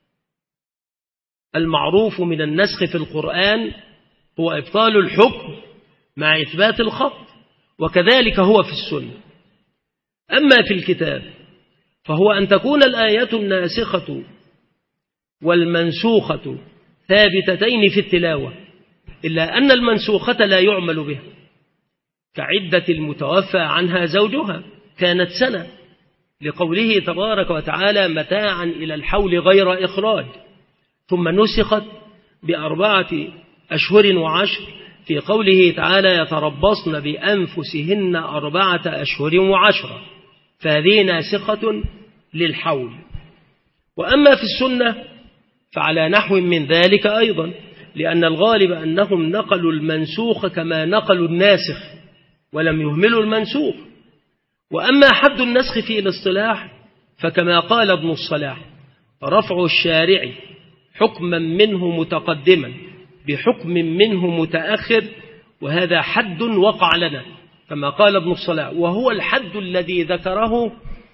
المعروف من النسخ في القرآن هو إبطال الحكم مع إثبات الخط، وكذلك هو في السنة. أما في الكتاب فهو أن تكون الآية الناسخة والمنسوخة ثابتتين في التلاوة، إلا أن المنسوخة لا يعمل بها، كعدة المتوفى عنها زوجها كانت سنة، لقوله تبارك وتعالى متاعا إلى الحول غير إخراج، ثم نسخت بأربعة أشهر وعشر في قوله تعالى يتربصن بأنفسهن أربعة أشهر وعشرة، فهذه ناسخة للحول. وأما في السنة فعلى نحو من ذلك أيضا، لأن الغالب أنهم نقلوا المنسوخ كما نقلوا الناسخ ولم يهملوا المنسوخ. وأما حد النسخ في الاصطلاح فكما قال ابن الصلاح رفع الشارع حكما منه متقدما بحكم منه متأخر، وهذا حد وقع لنا كما قال ابن الصلاح، وهو الحد الذي ذكره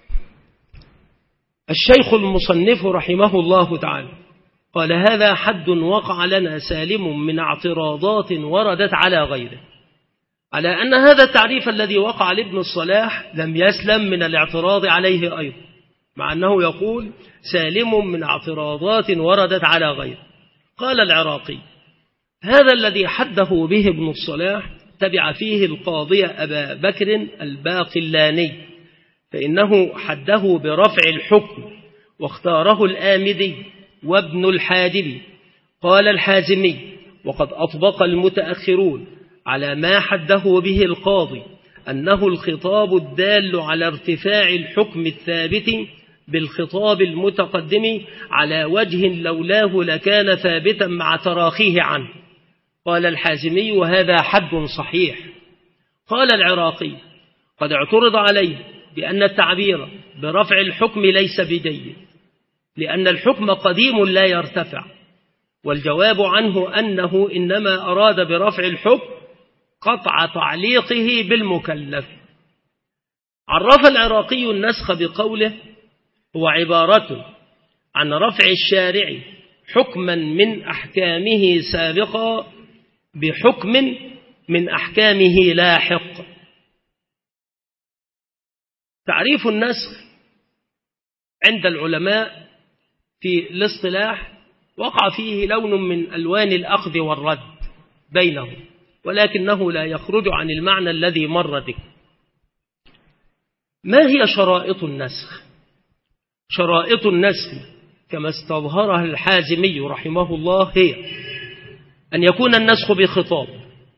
الشيخ المصنف رحمه الله تعالى. قال هذا حد وقع لنا سالم من اعتراضات وردت على غيره، على أن هذا التعريف الذي وقع لابن الصلاح لم يسلم من الاعتراض عليه أيضا، مع أنه يقول سالم من اعتراضات وردت على غيره. قال العراقي هذا الذي حده به ابن الصلاح تبع فيه القاضي أبا بكر الباقلاني، فإنه حده برفع الحكم واختاره الآمدي وابن الحادبي. قال الحازمي وقد أطبق المتأخرون على ما حده به القاضي أنه الخطاب الدال على ارتفاع الحكم الثابت بالخطاب المتقدم على وجه لولاه لكان ثابتا مع تراخيه عنه. قال الحازمي وهذا حد صحيح. قال العراقي قد اعترض عليه بأن التعبير برفع الحكم ليس بجيد، لأن الحكم قديم لا يرتفع، والجواب عنه أنه إنما أراد برفع الحكم قطع تعليقه بالمكلف. عرف العراقي النسخ بقوله هو عبارة عن رفع الشارع حكما من أحكامه سابقا بحكم من أحكامه لاحق. تعريف النسخ عند العلماء في الاصطلاح وقع فيه لون من ألوان الأخذ والرد بينهم، ولكنه لا يخرج عن المعنى الذي مر ذكره. ما هي شرائط النسخ؟ شرائط النسخ كما استظهرها الحازمي رحمه الله هي أن يكون النسخ بخطاب،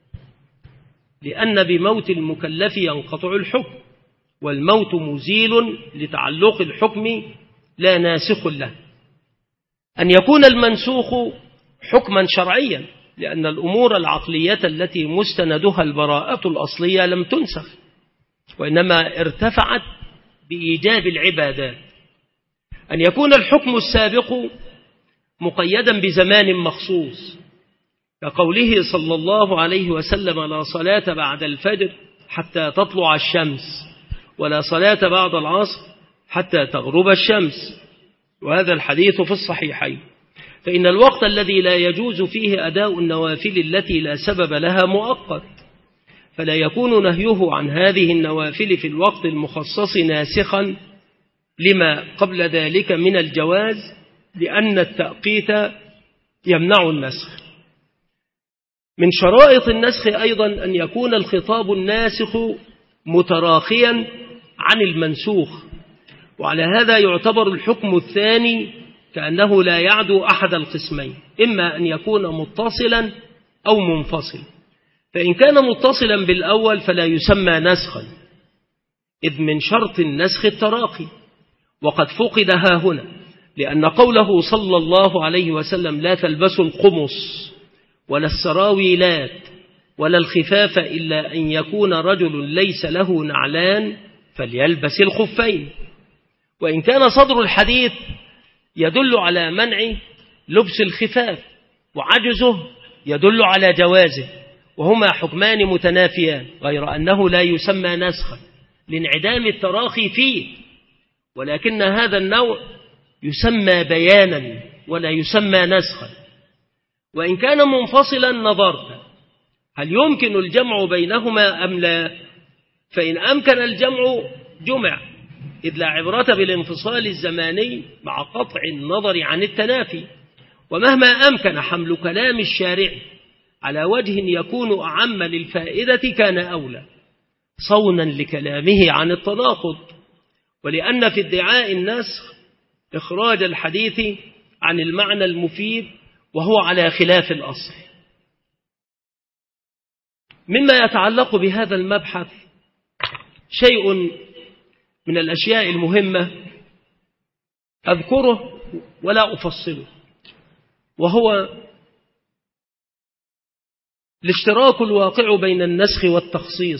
لأن بموت المكلف ينقطع الحكم، والموت مزيل لتعلق الحكم لا ناسخ له. أن يكون المنسوخ حكما شرعيا، لأن الأمور العقلية التي مستندها البراءة الأصلية لم تنسخ، وإنما ارتفعت بإيجاب العبادات. أن يكون الحكم السابق مقيدا بزمان مخصوص، كقوله صلى الله عليه وسلم لا صلاة بعد الفجر حتى تطلع الشمس، ولا صلاة بعد العصر حتى تغرب الشمس. وهذا الحديث في الصحيحين. فإن الوقت الذي لا يجوز فيه أداء النوافل التي لا سبب لها مؤقت، فلا يكون نهيه عن هذه النوافل في الوقت المخصص ناسخا لما قبل ذلك من الجواز، لأن التأقيت يمنع النسخ. من شرائط النسخ أيضا أن يكون الخطاب الناسخ متراخيا عن المنسوخ، وعلى هذا يعتبر الحكم الثاني كأنه لا يعدو أحد القسمين، إما أن يكون متصلا أو منفصل. فإن كان متصلا بالأول فلا يسمى نسخا، إذ من شرط النسخ التراخي، وقد فقدها هنا، لأن قوله صلى الله عليه وسلم لا تلبسوا القمص ولا السراويلات ولا الخفاف إلا أن يكون رجل ليس له نعلان فليلبس الخفين. وإن كان صدر الحديث يدل على منع لبس الخفاف، وعجزه يدل على جوازه، وهما حكمان متنافيان، غير أنه لا يسمى نسخا لانعدام التراخي فيه، ولكن هذا النوع يسمى بيانا ولا يسمى نسخا. وإن كان منفصلا نظرت هل يمكن الجمع بينهما أم لا؟ فإن أمكن الجمع جمع، إذ لا عبرة بالانفصال الزماني مع قطع النظر عن التنافي. ومهما أمكن حمل كلام الشارع على وجه يكون أعم للفائدة كان أولى، صونا لكلامه عن التناقض، ولأن في ادعاء النسخ إخراج الحديث عن المعنى المفيد وهو على خلاف الأصل. مما يتعلق بهذا المبحث شيء من الأشياء المهمة أذكره ولا أفصله، وهو الاشتراك الواقع بين النسخ والتخصيص.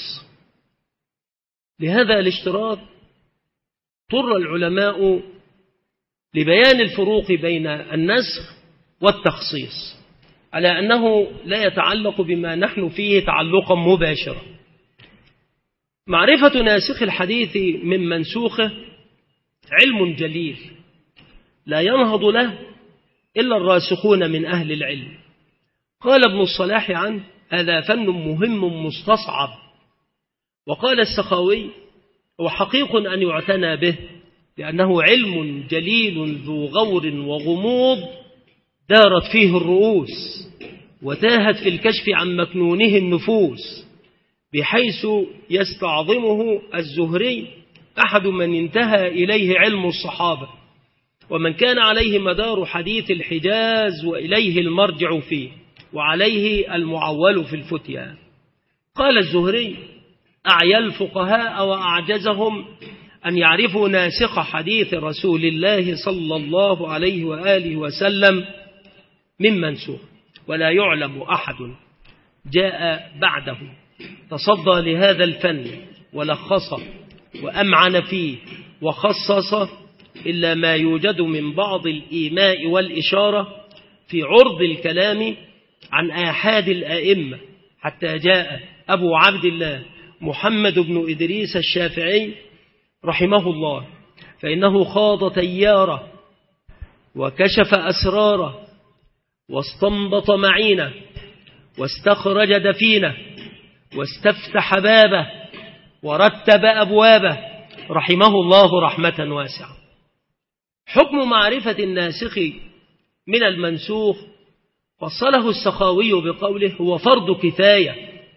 لهذا الاشتراك اضطر العلماء لبيان الفروق بين النسخ والتخصيص، على أنه لا يتعلق بما نحن فيه تعلقا مباشرا. معرفة ناسخ الحديث من منسوخه علم جليل لا ينهض له إلا الراسخون من أهل العلم. قال ابن الصلاح عنه: هذا فن مهم مستصعب. وقال السخاوي: هو حقيق أن يعتنى به، لأنه علم جليل ذو غور وغموض دارت فيه الرؤوس وتاهت في الكشف عن مكنونه النفوس، بحيث يستعظمه الزهري أحد من انتهى إليه علم الصحابة، ومن كان عليه مدار حديث الحجاز وإليه المرجع فيه، وعليه المعول في الفتيا. قال الزهري: أعيا الفقهاء وأعجزهم أن يعرفوا ناسخ حديث رسول الله صلى الله عليه وآله وسلم من منسوخ، ولا يعلم أحد جاء بعده تصدى لهذا الفن ولخصه وأمعن فيه وخصصه إلا ما يوجد من بعض الإيماء والإشارة في عرض الكلام عن آحاد الأئمة، حتى جاء أبو عبد الله محمد بن إدريس الشافعي رحمه الله، فإنه خاض تياره وكشف أسراره واستنبط معينه واستخرج دفينه واستفتح بابه ورتب أبوابه رحمه الله رحمة واسعة. حكم معرفة الناسخ من المنسوخ فصله السخاوي بقوله: هو فرض كفاية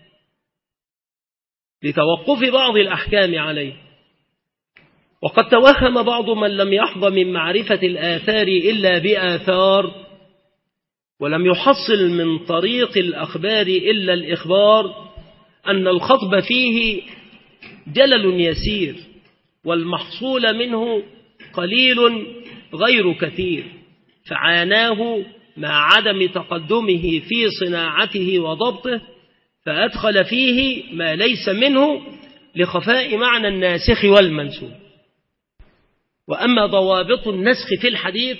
لتوقف بعض الأحكام عليه. وقد توهم بعض من لم يحظى من معرفة الآثار إلا بآثار، ولم يحصل من طريق الأخبار إلا الإخبار، أن الخطب فيه جلل يسير، والمحصول منه قليل غير كثير، فعاناه مع عدم تقدمه في صناعته وضبطه، فأدخل فيه ما ليس منه لخفاء معنى الناسخ والمنسوخ. وأما ضوابط النسخ في الحديث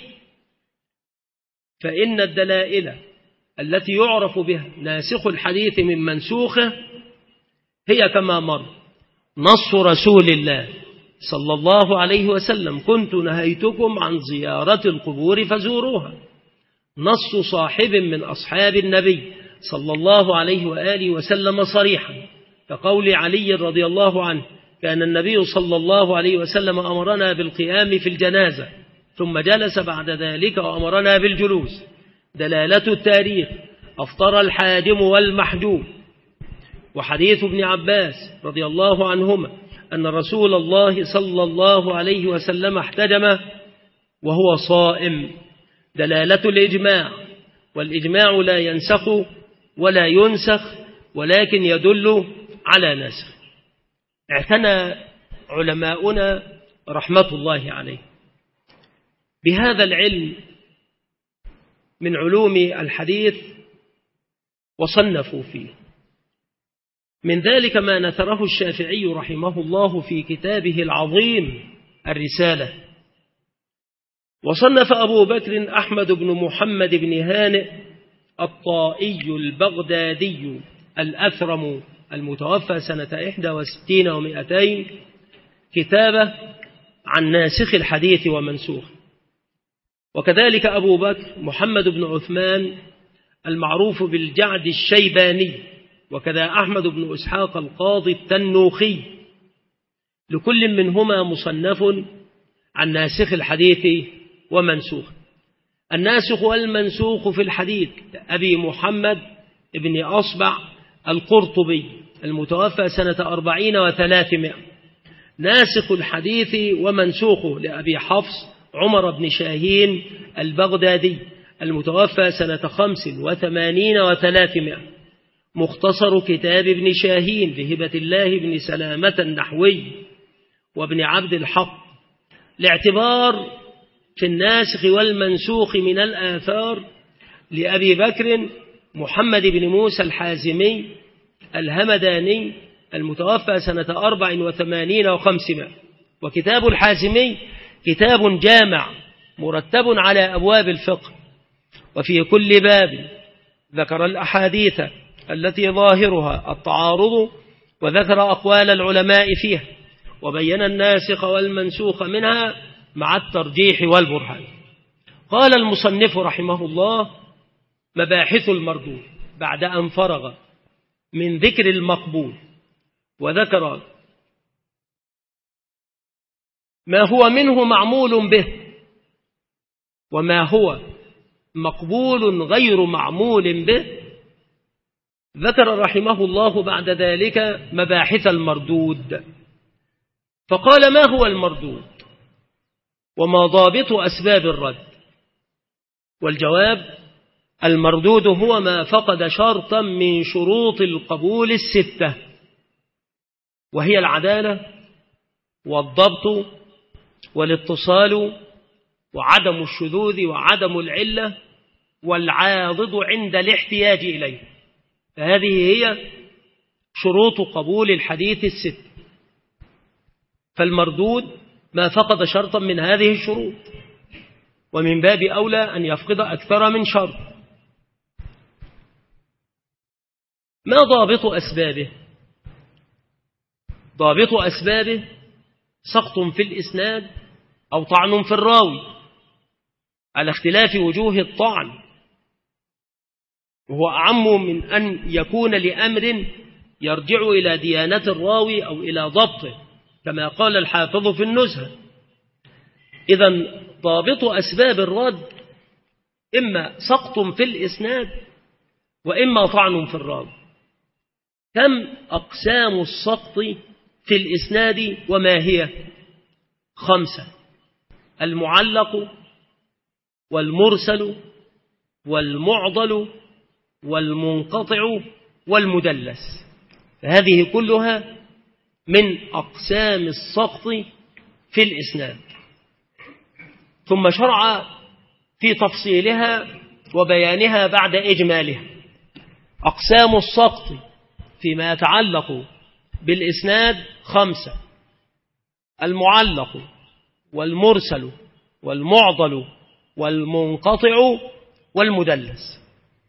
فإن الدلائل التي يعرف بها ناسخ الحديث من منسوخه هي كما مر: نص رسول الله صلى الله عليه وسلم: كنت نهيتكم عن زيارة القبور فزوروها. نص صاحب من أصحاب النبي صلى الله عليه وآله وسلم صريحا، كقول علي رضي الله عنه: كان النبي صلى الله عليه وسلم أمرنا بالقيام في الجنازة ثم جلس بعد ذلك وأمرنا بالجلوس. دلالة التاريخ: أفطر الحاجم والمحجوم. وحديث ابن عباس رضي الله عنهما أن رسول الله صلى الله عليه وسلم احتجم وهو صائم. دلالة الإجماع: والإجماع لا ينسخ ولا ينسخ ولكن يدل على نسخ. اعتنى علماؤنا رحمة الله عليه بهذا العلم من علوم الحديث وصنفوا فيه. من ذلك ما نثره الشافعي رحمه الله في كتابه العظيم الرسالة. وصنف أبو بكر أحمد بن محمد بن هانئ الطائي البغدادي الأثرم المتوفى سنة إحدى وستين ومئتين كتابة عن ناسخ الحديث ومنسوخ. وكذلك أبو بكر محمد بن عثمان المعروف بالجعد الشيباني، وكذا أحمد بن إسحاق القاضي التنوخي، لكل منهما مصنف عن ناسخ الحديث ومنسوخ. الناسخ والمنسوخ في الحديث أبي محمد بن أصبع القرطبي المتوفى سنة أربعين وثلاثمائة. ناسخ الحديث ومنسوخه لأبي حفص عمر بن شاهين البغدادي المتوفى سنة خمس وثمانين وثلاثمائة. مختصر كتاب ابن شاهين لهبة الله بن سلامة النحوي وابن عبد الحق. لاعتبار في الناسخ والمنسوخ من الآثار لأبي بكر محمد بن موسى الحازمي الهمداني المتوفى سنة أربع وثمانين وخمسمائة. وكتاب الحازمي كتاب جامع مرتب على أبواب الفقه، وفي كل باب ذكر الأحاديث التي ظاهرها التعارض وذكر أقوال العلماء فيها وبين الناسخ والمنسوخ منها مع الترجيح والبرهان. قال المصنف رحمه الله: مباحث المردود، بعد أن فرغ من ذكر المقبول وذكر ما هو منه معمول به وما هو مقبول غير معمول به، ذكر رحمه الله بعد ذلك مباحث المردود. فقال: ما هو المردود وما ضابط أسباب الرد؟ والجواب: المردود هو ما فقد شرطا من شروط القبول الستة، وهي العدالة والضبط والاتصال وعدم الشذوذ وعدم العلة والعاضد عند الاحتياج إليه. فهذه هي شروط قبول الحديث الست. فالمردود ما فقد شرطا من هذه الشروط، ومن باب أولى أن يفقد أكثر من شرط. ما ضابط أسبابه؟ ضابط أسبابه سقط في الإسناد أو طعن في الراوي على اختلاف وجوه الطعن، وهو أعم من أن يكون لأمر يرجع إلى ديانة الراوي أو إلى ضبطه، كما قال الحافظ في النزهة. إذن ضابط أسباب الرد إما سقط في الإسناد وإما طعن في الراوي. كم أقسام السقط في الإسناد وما هي؟ خمسة: المعلق والمرسل والمعضل والمنقطع والمدلس. هذه كلها من أقسام السقط في الإسناد. ثم شرع في تفصيلها وبيانها بعد إجمالها. أقسام السقط فيما يتعلق بالإسناد خمسة: المعلق والمرسل والمعضل والمنقطع والمدلس.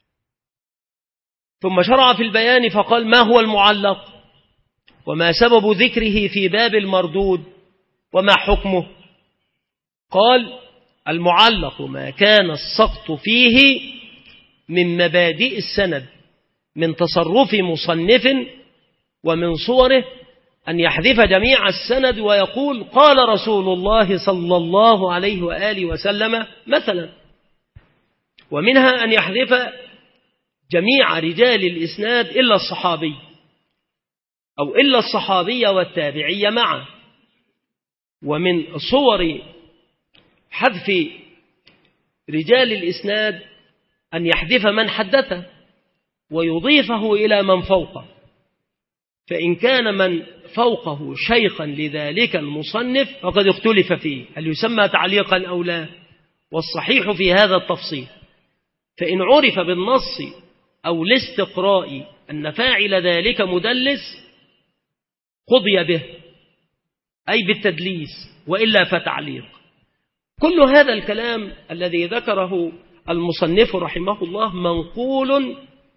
ثم شرع في البيان فقال: ما هو المعلق وما سبب ذكره في باب المردود؟ وما حكمه؟ قال: المعلق ما كان السقط فيه من مبادئ السند من تصرف مصنف ومن صوره أن يحذف جميع السند ويقول: قال رسول الله صلى الله عليه وآله وسلم مثلا. ومنها أن يحذف جميع رجال الإسناد إلا الصحابي، أو إلا الصحابي والتابعي معا. ومن صور حذف رجال الإسناد أن يحذف من حدثه ويضيفه إلى من فوقه، فإن كان من فوقه شيخا لذلك المصنف فقد اختلف فيه هل يسمى تعليقا أو لا، والصحيح في هذا التفصيل. فإن عرف بالنص أو الاستقراء أن فاعل ذلك مدلس قضي به، أي بالتدليس، وإلا فتعليق. كل هذا الكلام الذي ذكره المصنف رحمه الله منقول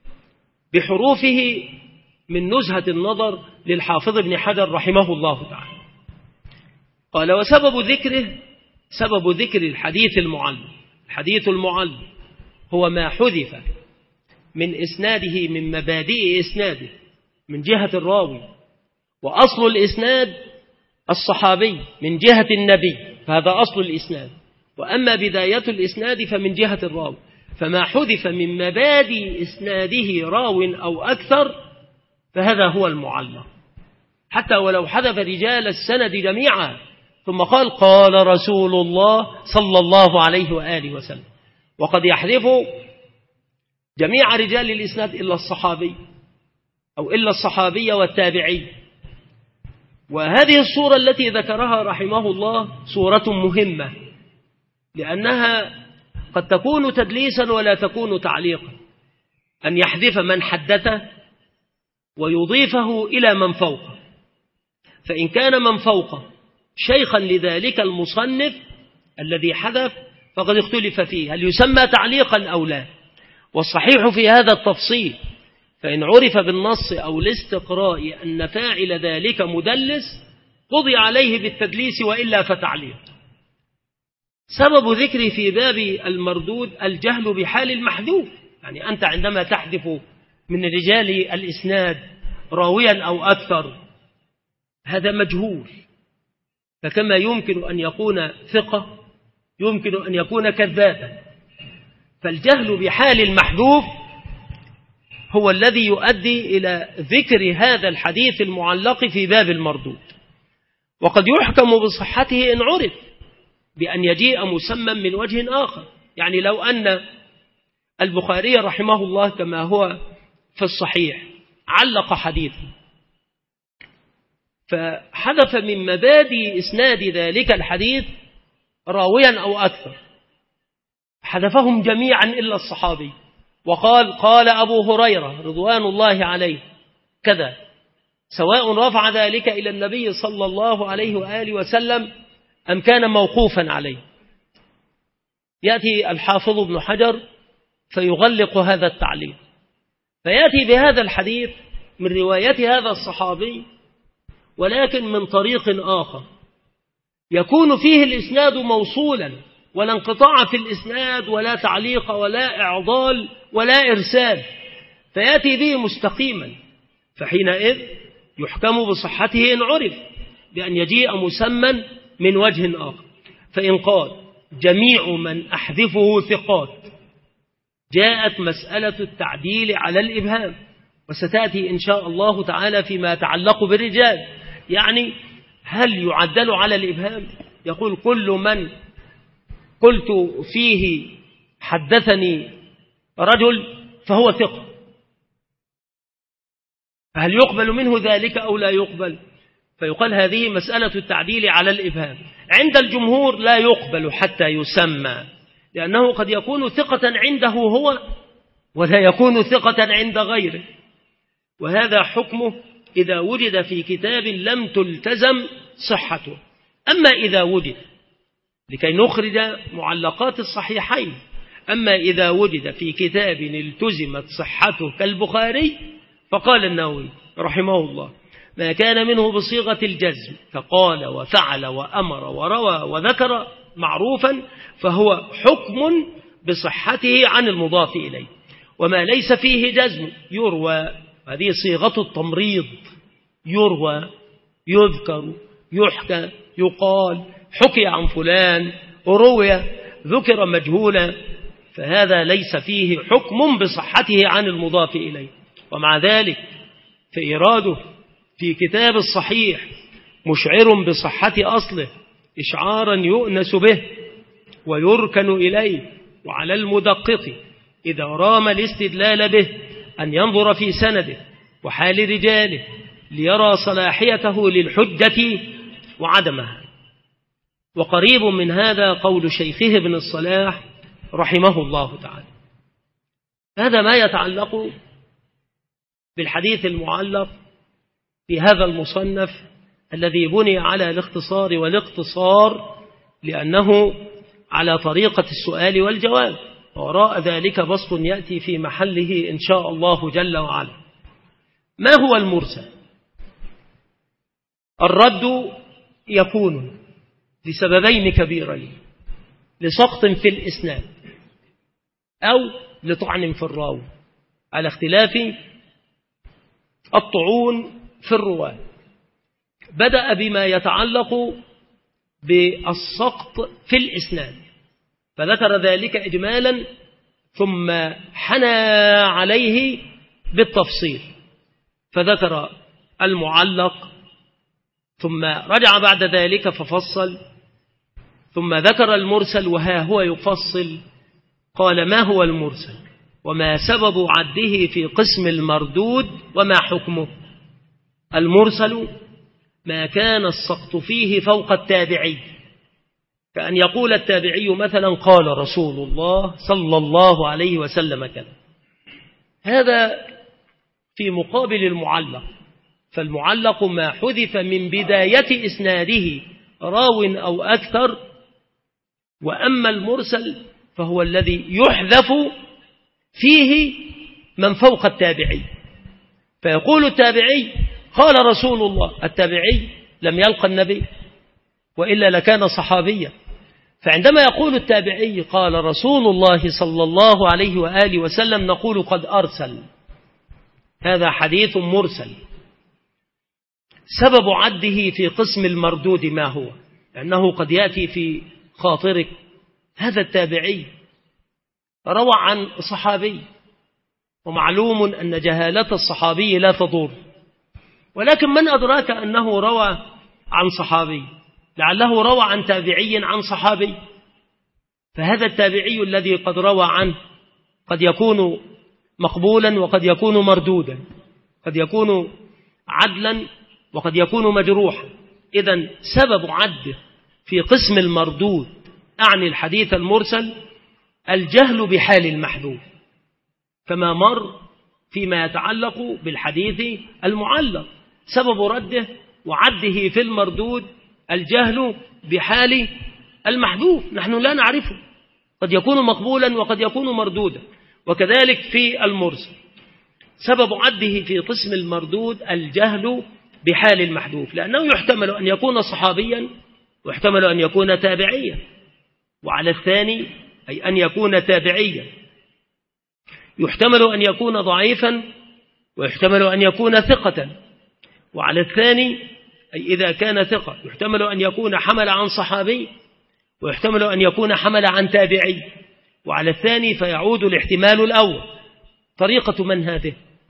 بحروفه من نزهة النظر للحافظ ابن حجر رحمه الله تعالى. قال: وسبب ذكره سبب ذكر الحديث المعل. الحديث المعل هو ما حذف من إسناده من مبادئ إسناده من جهة الراوي، وأصل الإسناد الصحابي من جهة النبي، فهذا أصل الإسناد. وأما بداية الإسناد فمن جهة الراوي، فما حذف من مبادئ إسناده راو أو أكثر فهذا هو المعلق، حتى ولو حذف رجال السند جميعا ثم قال: قال رسول الله صلى الله عليه وآله وسلم. وقد يحذف جميع رجال الإسناد إلا الصحابي، أو إلا الصحابي والتابعي. وهذه الصورة التي ذكرها رحمه الله صورة مهمة، لأنها قد تكون تدليسا ولا تكون تعليقا، أن يحذف من حدثه ويضيفه إلى من فوقه. فإن كان من فوقه شيخا لذلك المصنف الذي حذف فقد اختلف فيه هل يسمى تعليقا أو لا، والصحيح في هذا التفصيل. فإن عرف بالنص أو الاستقراء أن فاعل ذلك مدلس قضي عليه بالتدليس، وإلا فتعليق. سبب ذكري في باب المردود الجهل بحال المحذوف، يعني أنت عندما تحذف من رجال الإسناد راويا أو أكثر هذا مجهول، فكما يمكن أن يكون ثقة يمكن أن يكون كذابا. فالجهل بحال المحذوف هو الذي يؤدي إلى ذكر هذا الحديث المعلق في باب المردود. وقد يحكم بصحته إن عرف بأن يجيء مسمى من وجه آخر. يعني لو أن البخاري رحمه الله كما هو في الصحيح علق حديثا فحذف من مبادئ إسناد ذلك الحديث راويا أو أكثر، حذفهم جميعا إلا الصحابي، وقال: قال أبو هريرة رضوان الله عليه كذا، سواء رفع ذلك إلى النبي صلى الله عليه وآله وسلم أم كان موقوفا عليه. يأتي الحافظ ابن حجر فيغلق هذا التعليق، فيأتي بهذا الحديث من رواية هذا الصحابي ولكن من طريق آخر يكون فيه الإسناد موصولا، ولا انقطاع في الإسناد ولا تعليق ولا إعضال ولا إرسال، فيأتي به مستقيما، فحينئذ يحكم بصحته إن عرف بأن يجيء مسمى من وجه آخر. فإن قال: جميع من أحذفه ثقات، جاءت مسألة التعديل على الإبهام، وستأتي إن شاء الله تعالى فيما يتعلق بالرجال. يعني هل يعدل على الإبهام؟ يقول: كل من قلت فيه حدثني رجل فهو ثقة، هل يقبل منه ذلك أو لا يقبل؟ فيقال هذه مسألة التعديل على الإبهام. عند الجمهور لا يقبل حتى يسمى، لأنه قد يكون ثقة عنده هو ولا يكون ثقة عند غيره، وهذا حكمه إذا وجد في كتاب لم تلتزم صحته. أما إذا وجد لكي نخرج معلقات الصحيحين، أما إذا وجد في كتاب التزمت صحته كالبخاري فقال النووي رحمه الله: ما كان منه بصيغة الجزم كقال وفعل وأمر وروى وذكر معروفا فهو حكم بصحته عن المضاف إليه. وما ليس فيه جزم يروى، هذه صيغة التمريض، يروى يذكر يحكى يقال حكي عن فلان روي ذكر مجهولا، فهذا ليس فيه حكم بصحته عن المضاف إليه. ومع ذلك فإراده في كتاب الصحيح مشعر بصحة أصله إشعارا يؤنس به ويركن إليه، وعلى المدقق إذا رام الاستدلال به أن ينظر في سنده وحال رجاله ليرى صلاحيته للحجة وعدمها. وقريب من هذا قول شيخه ابن الصلاح رحمه الله تعالى. هذا ما يتعلق بالحديث المعلق في هذا المصنف الذي بني على الاختصار والاقتصار لأنه على طريقة السؤال والجواب، وراء ذلك بسط يأتي في محله إن شاء الله جل وعلا. ما هو المرسل؟ الرد يكون لسببين كبيرين: لسقط في الإسناد أو لطعن في الراوي، على اختلاف الطعون في الرواة. بدأ بما يتعلق بالسقط في الإسناد فذكر ذلك إجمالا، ثم حنى عليه بالتفصيل فذكر المعلق، ثم رجع بعد ذلك ففصل، ثم ذكر المرسل وها هو يفصل. قال: ما هو المرسل وما سبب عده في قسم المردود وما حكمه؟ المرسل ما كان السقط فيه فوق التابعي، كأن يقول التابعي مثلا: قال رسول الله صلى الله عليه وسلم كذا. هذا في مقابل المعلق، فالمعلق ما حذف من بداية إسناده راو أو أكثر، وأما المرسل فهو الذي يحذف فيه من فوق التابعي، فيقول التابعي: قال رسول الله. التابعي لم يلقى النبي وإلا لكان صحابيا، فعندما يقول التابعي: قال رسول الله صلى الله عليه وآله وسلم، نقول: قد أرسل، هذا حديث مرسل. سبب عده في قسم المردود ما هو؟ لأنه قد يأتي في خاطرك هذا التابعي روى عن صحابي، ومعلوم أن جهالة الصحابي لا تضر، ولكن من أدراك أنه روى عن صحابي؟ لعله روى عن تابعي عن صحابي، فهذا التابعي الذي قد روى عنه قد يكون مقبولا وقد يكون مردودا، قد يكون عدلا وقد يكون مجروحا. إذن سبب عده في قسم المردود أعني الحديث المرسل الجهل بحال المحذوف، كما مر فيما يتعلق بالحديث المعلق. سبب رده وعده في المردود الجهل بحال المحذوف، نحن لا نعرفه، قد يكون مقبولا وقد يكون مردودا. وكذلك في المرسل سبب عده في قسم المردود الجهل بحال المحذوف، لأنه يحتمل أن يكون صحابيا ويحتمل أن يكون تابعيا، وعلى الثاني أي أن يكون تابعيا يحتمل أن يكون ضعيفا ويحتمل أن يكون ثقة، وعلى الثاني أي إذا كان ثقة يحتمل أن يكون حمل عن صحابي ويحتمل أن يكون حمل عن تابعي، وعلى الثاني فيعود الاحتمال الأول. طريقة من هذه؟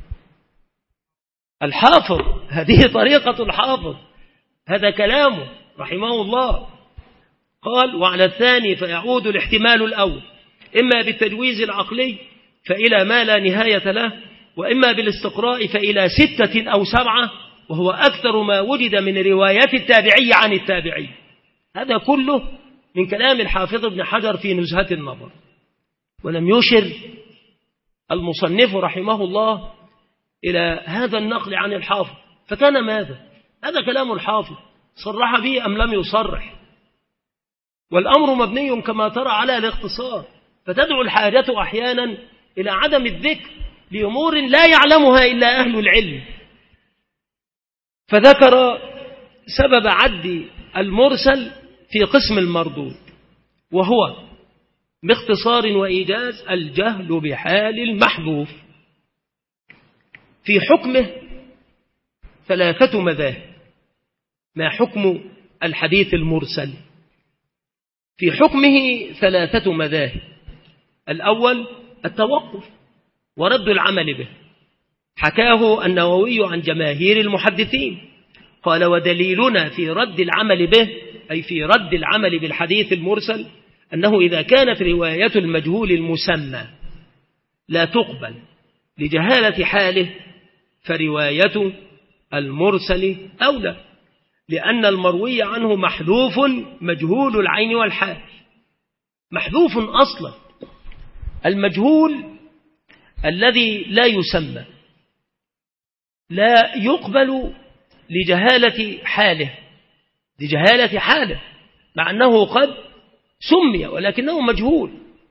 الحافظ، هذه طريقة الحافظ، هذا كلامه رحمه الله. قال: وعلى الثاني فيعود الاحتمال الأول، إما بالتجويز العقلي فإلى ما لا نهاية له، وإما بالاستقراء فإلى ستة أو سبعة، وهو أكثر ما وجد من روايات التابعي عن التابعي. هذا كله من كلام الحافظ ابن حجر في نزهة النظر. ولم يشر المصنف رحمه الله إلى هذا النقل عن الحافظ، فكان ماذا؟ هذا كلام الحافظ، صرح به أم لم يصرح؟ والأمر مبني كما ترى على الاختصار، فتدعو الحاجة أحيانا إلى عدم الذكر لأمور لا يعلمها إلا أهل العلم. فذكر سبب عد المرسل في قسم المردود، وهو باختصار وإيجاز الجهل بحال المحذوف. في حكمه ثلاثة مذاهب. ما حكم الحديث المرسل؟ في حكمه ثلاثة مذاهب. الأول التوقف ورد العمل به، حكاه النووي عن جماهير المحدثين، قال: ودليلنا في رد العمل به، أي في رد العمل بالحديث المرسل، أنه إذا كانت رواية المجهول المسمى لا تقبل لجهالة حاله فرواية المرسل أولى، لأن المروي عنه محذوف مجهول العين والحال، محذوف أصلا. المجهول الذي لا يسمى لا يقبل لجهالة حاله، لجهالة حاله، مع أنه قد سمي ولكنه مجهول.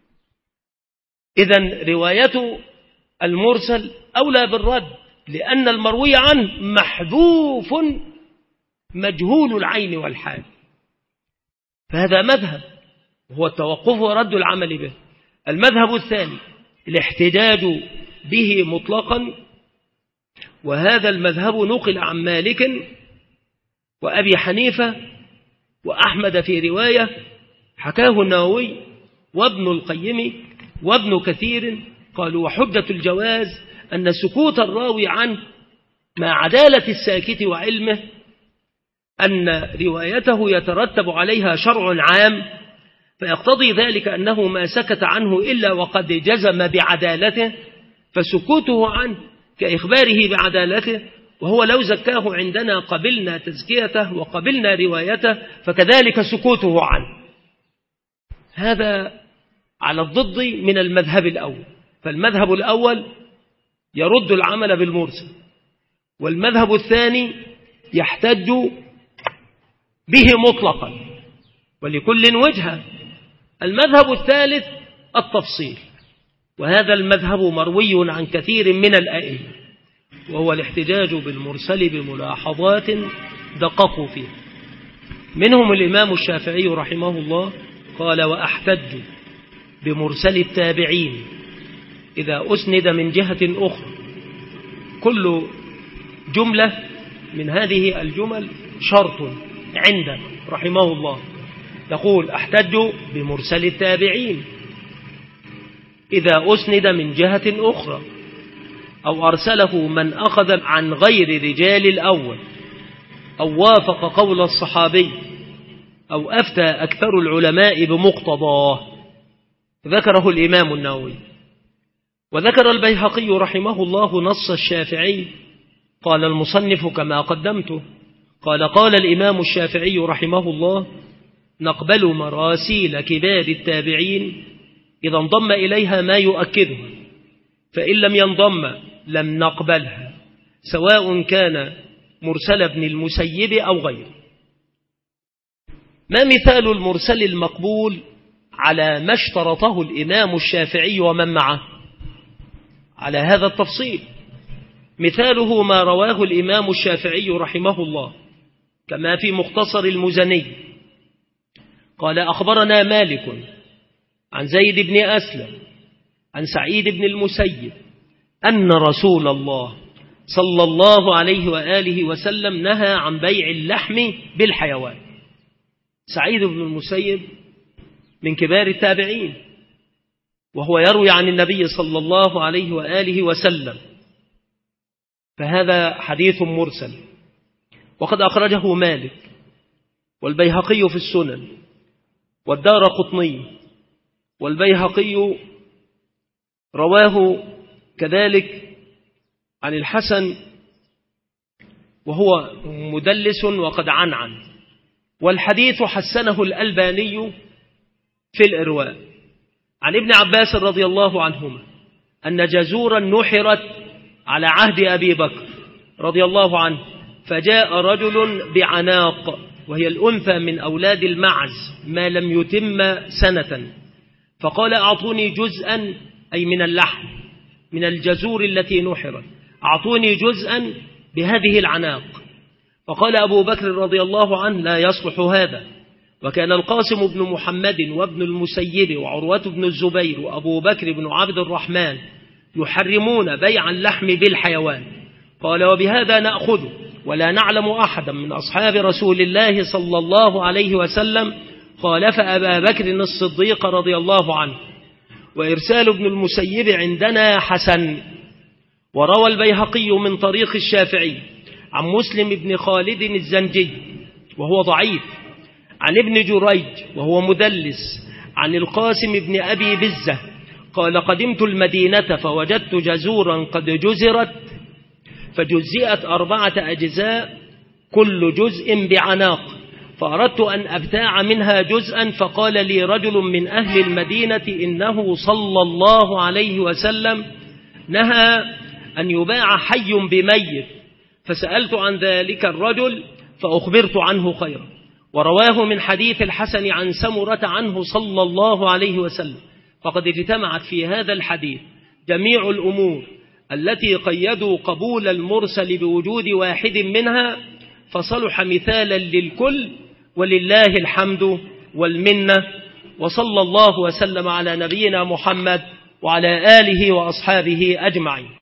إذن رواية المرسل أولى بالرد، لأن المروي عنه محذوف مجهول العين والحال. فهذا مذهب، وهو التوقف ورد العمل به. المذهب الثاني الاحتجاج به مطلقا، وهذا المذهب نقل عن مالك وأبي حنيفة وأحمد في رواية، حكاه النووي وابن القيم وابن كثير، قالوا: وحجة الجواز أن سكوت الراوي عنه مع عدالة الساكت وعلمه أن روايته يترتب عليها شرع عام، فيقتضي ذلك أنه ما سكت عنه إلا وقد جزم بعدالته، فسكوته عنه كإخباره بعدالته، وهو لو زكاه عندنا قبلنا تزكيته وقبلنا روايته، فكذلك سكوته عنه. هذا على الضد من المذهب الأول. فالمذهب الأول يرد العمل بالمرسل، والمذهب الثاني يحتج به مطلقا، ولكل وجهة. المذهب الثالث التفصيل، وهذا المذهب مروي عن كثير من الأئمة، وهو الاحتجاج بالمرسل بملاحظات دققوا فيه. منهم الإمام الشافعي رحمه الله قال: وأحتج بمرسل التابعين إذا أسند من جهة أخرى. كل جملة من هذه الجمل شرط عنده رحمه الله. يقول: أحتج بمرسل التابعين إذا أسند من جهة أخرى، أو أرسله من أخذ عن غير رجال الأول، أو وافق قول الصحابي، أو أفتى أكثر العلماء بمقتضاه. ذكره الإمام النووي. وذكر البيهقي رحمه الله نص الشافعي، قال المصنف كما قدمته، قال: قال الإمام الشافعي رحمه الله: نقبل مراسيل كبار التابعين إذا انضم إليها ما يؤكدها، فإن لم ينضم لم نقبلها، سواء كان مرسل ابن المسيب أو غيره. ما مثال المرسل المقبول على ما اشترطه الإمام الشافعي ومن معه على هذا التفصيل؟ مثاله ما رواه الإمام الشافعي رحمه الله كما في مختصر المزني، قال: أخبرنا مالك عن زيد بن أسلم عن سعيد بن المسيب أن رسول الله صلى الله عليه وآله وسلم نهى عن بيع اللحم بالحيوان. سعيد بن المسيب من كبار التابعين، وهو يروي عن النبي صلى الله عليه وآله وسلم، فهذا حديث مرسل. وقد أخرجه مالك والبيهقي في السنن والدار قطني، والبيهقي رواه كذلك عن الحسن وهو مدلس وقد عنعن، والحديث حسنه الألباني في الإرواء. عن ابن عباس رضي الله عنهما أن جزورا نحرت على عهد أبي بكر رضي الله عنه، فجاء رجل بعناق، وهي الأنثى من أولاد المعز ما لم يتم سنة، فقال: أعطوني جزءا، أي من اللحم من الجزور التي نحرت، أعطوني جزءا بهذه العناق. فقال أبو بكر رضي الله عنه: لا يصلح هذا. وكان القاسم بن محمد وابن المسيب وعروة بن الزبير وأبو بكر بن عبد الرحمن يحرمون بيع اللحم بالحيوان. قال: وبهذا نأخذ، ولا نعلم أحدا من أصحاب رسول الله صلى الله عليه وسلم خالف أبا بكر الصديق رضي الله عنه. وإرسال ابن المسيب عندنا حسن. وروى البيهقي من طريق الشافعي عن مسلم بن خالد الزنجي وهو ضعيف، عن ابن جريج وهو مدلس، عن القاسم بن أبي بزة قال: قدمت المدينة فوجدت جزورا قد جزرت فجزئت أربعة أجزاء كل جزء بعناق، فأردت أن أبتاع منها جزءا، فقال لي رجل من أهل المدينة: إنه صلى الله عليه وسلم نهى أن يباع حي بميت، فسألت عن ذلك الرجل فأخبرت عنه خيرا. ورواه من حديث الحسن عن سمرة عنه صلى الله عليه وسلم. فقد اجتمعت في هذا الحديث جميع الأمور التي قيدوا قبول المرسل بوجود واحد منها، فصلح مثالا للكل، ولله الحمد والمنة. وصلى الله وسلم على نبينا محمد وعلى آله وأصحابه أجمعين.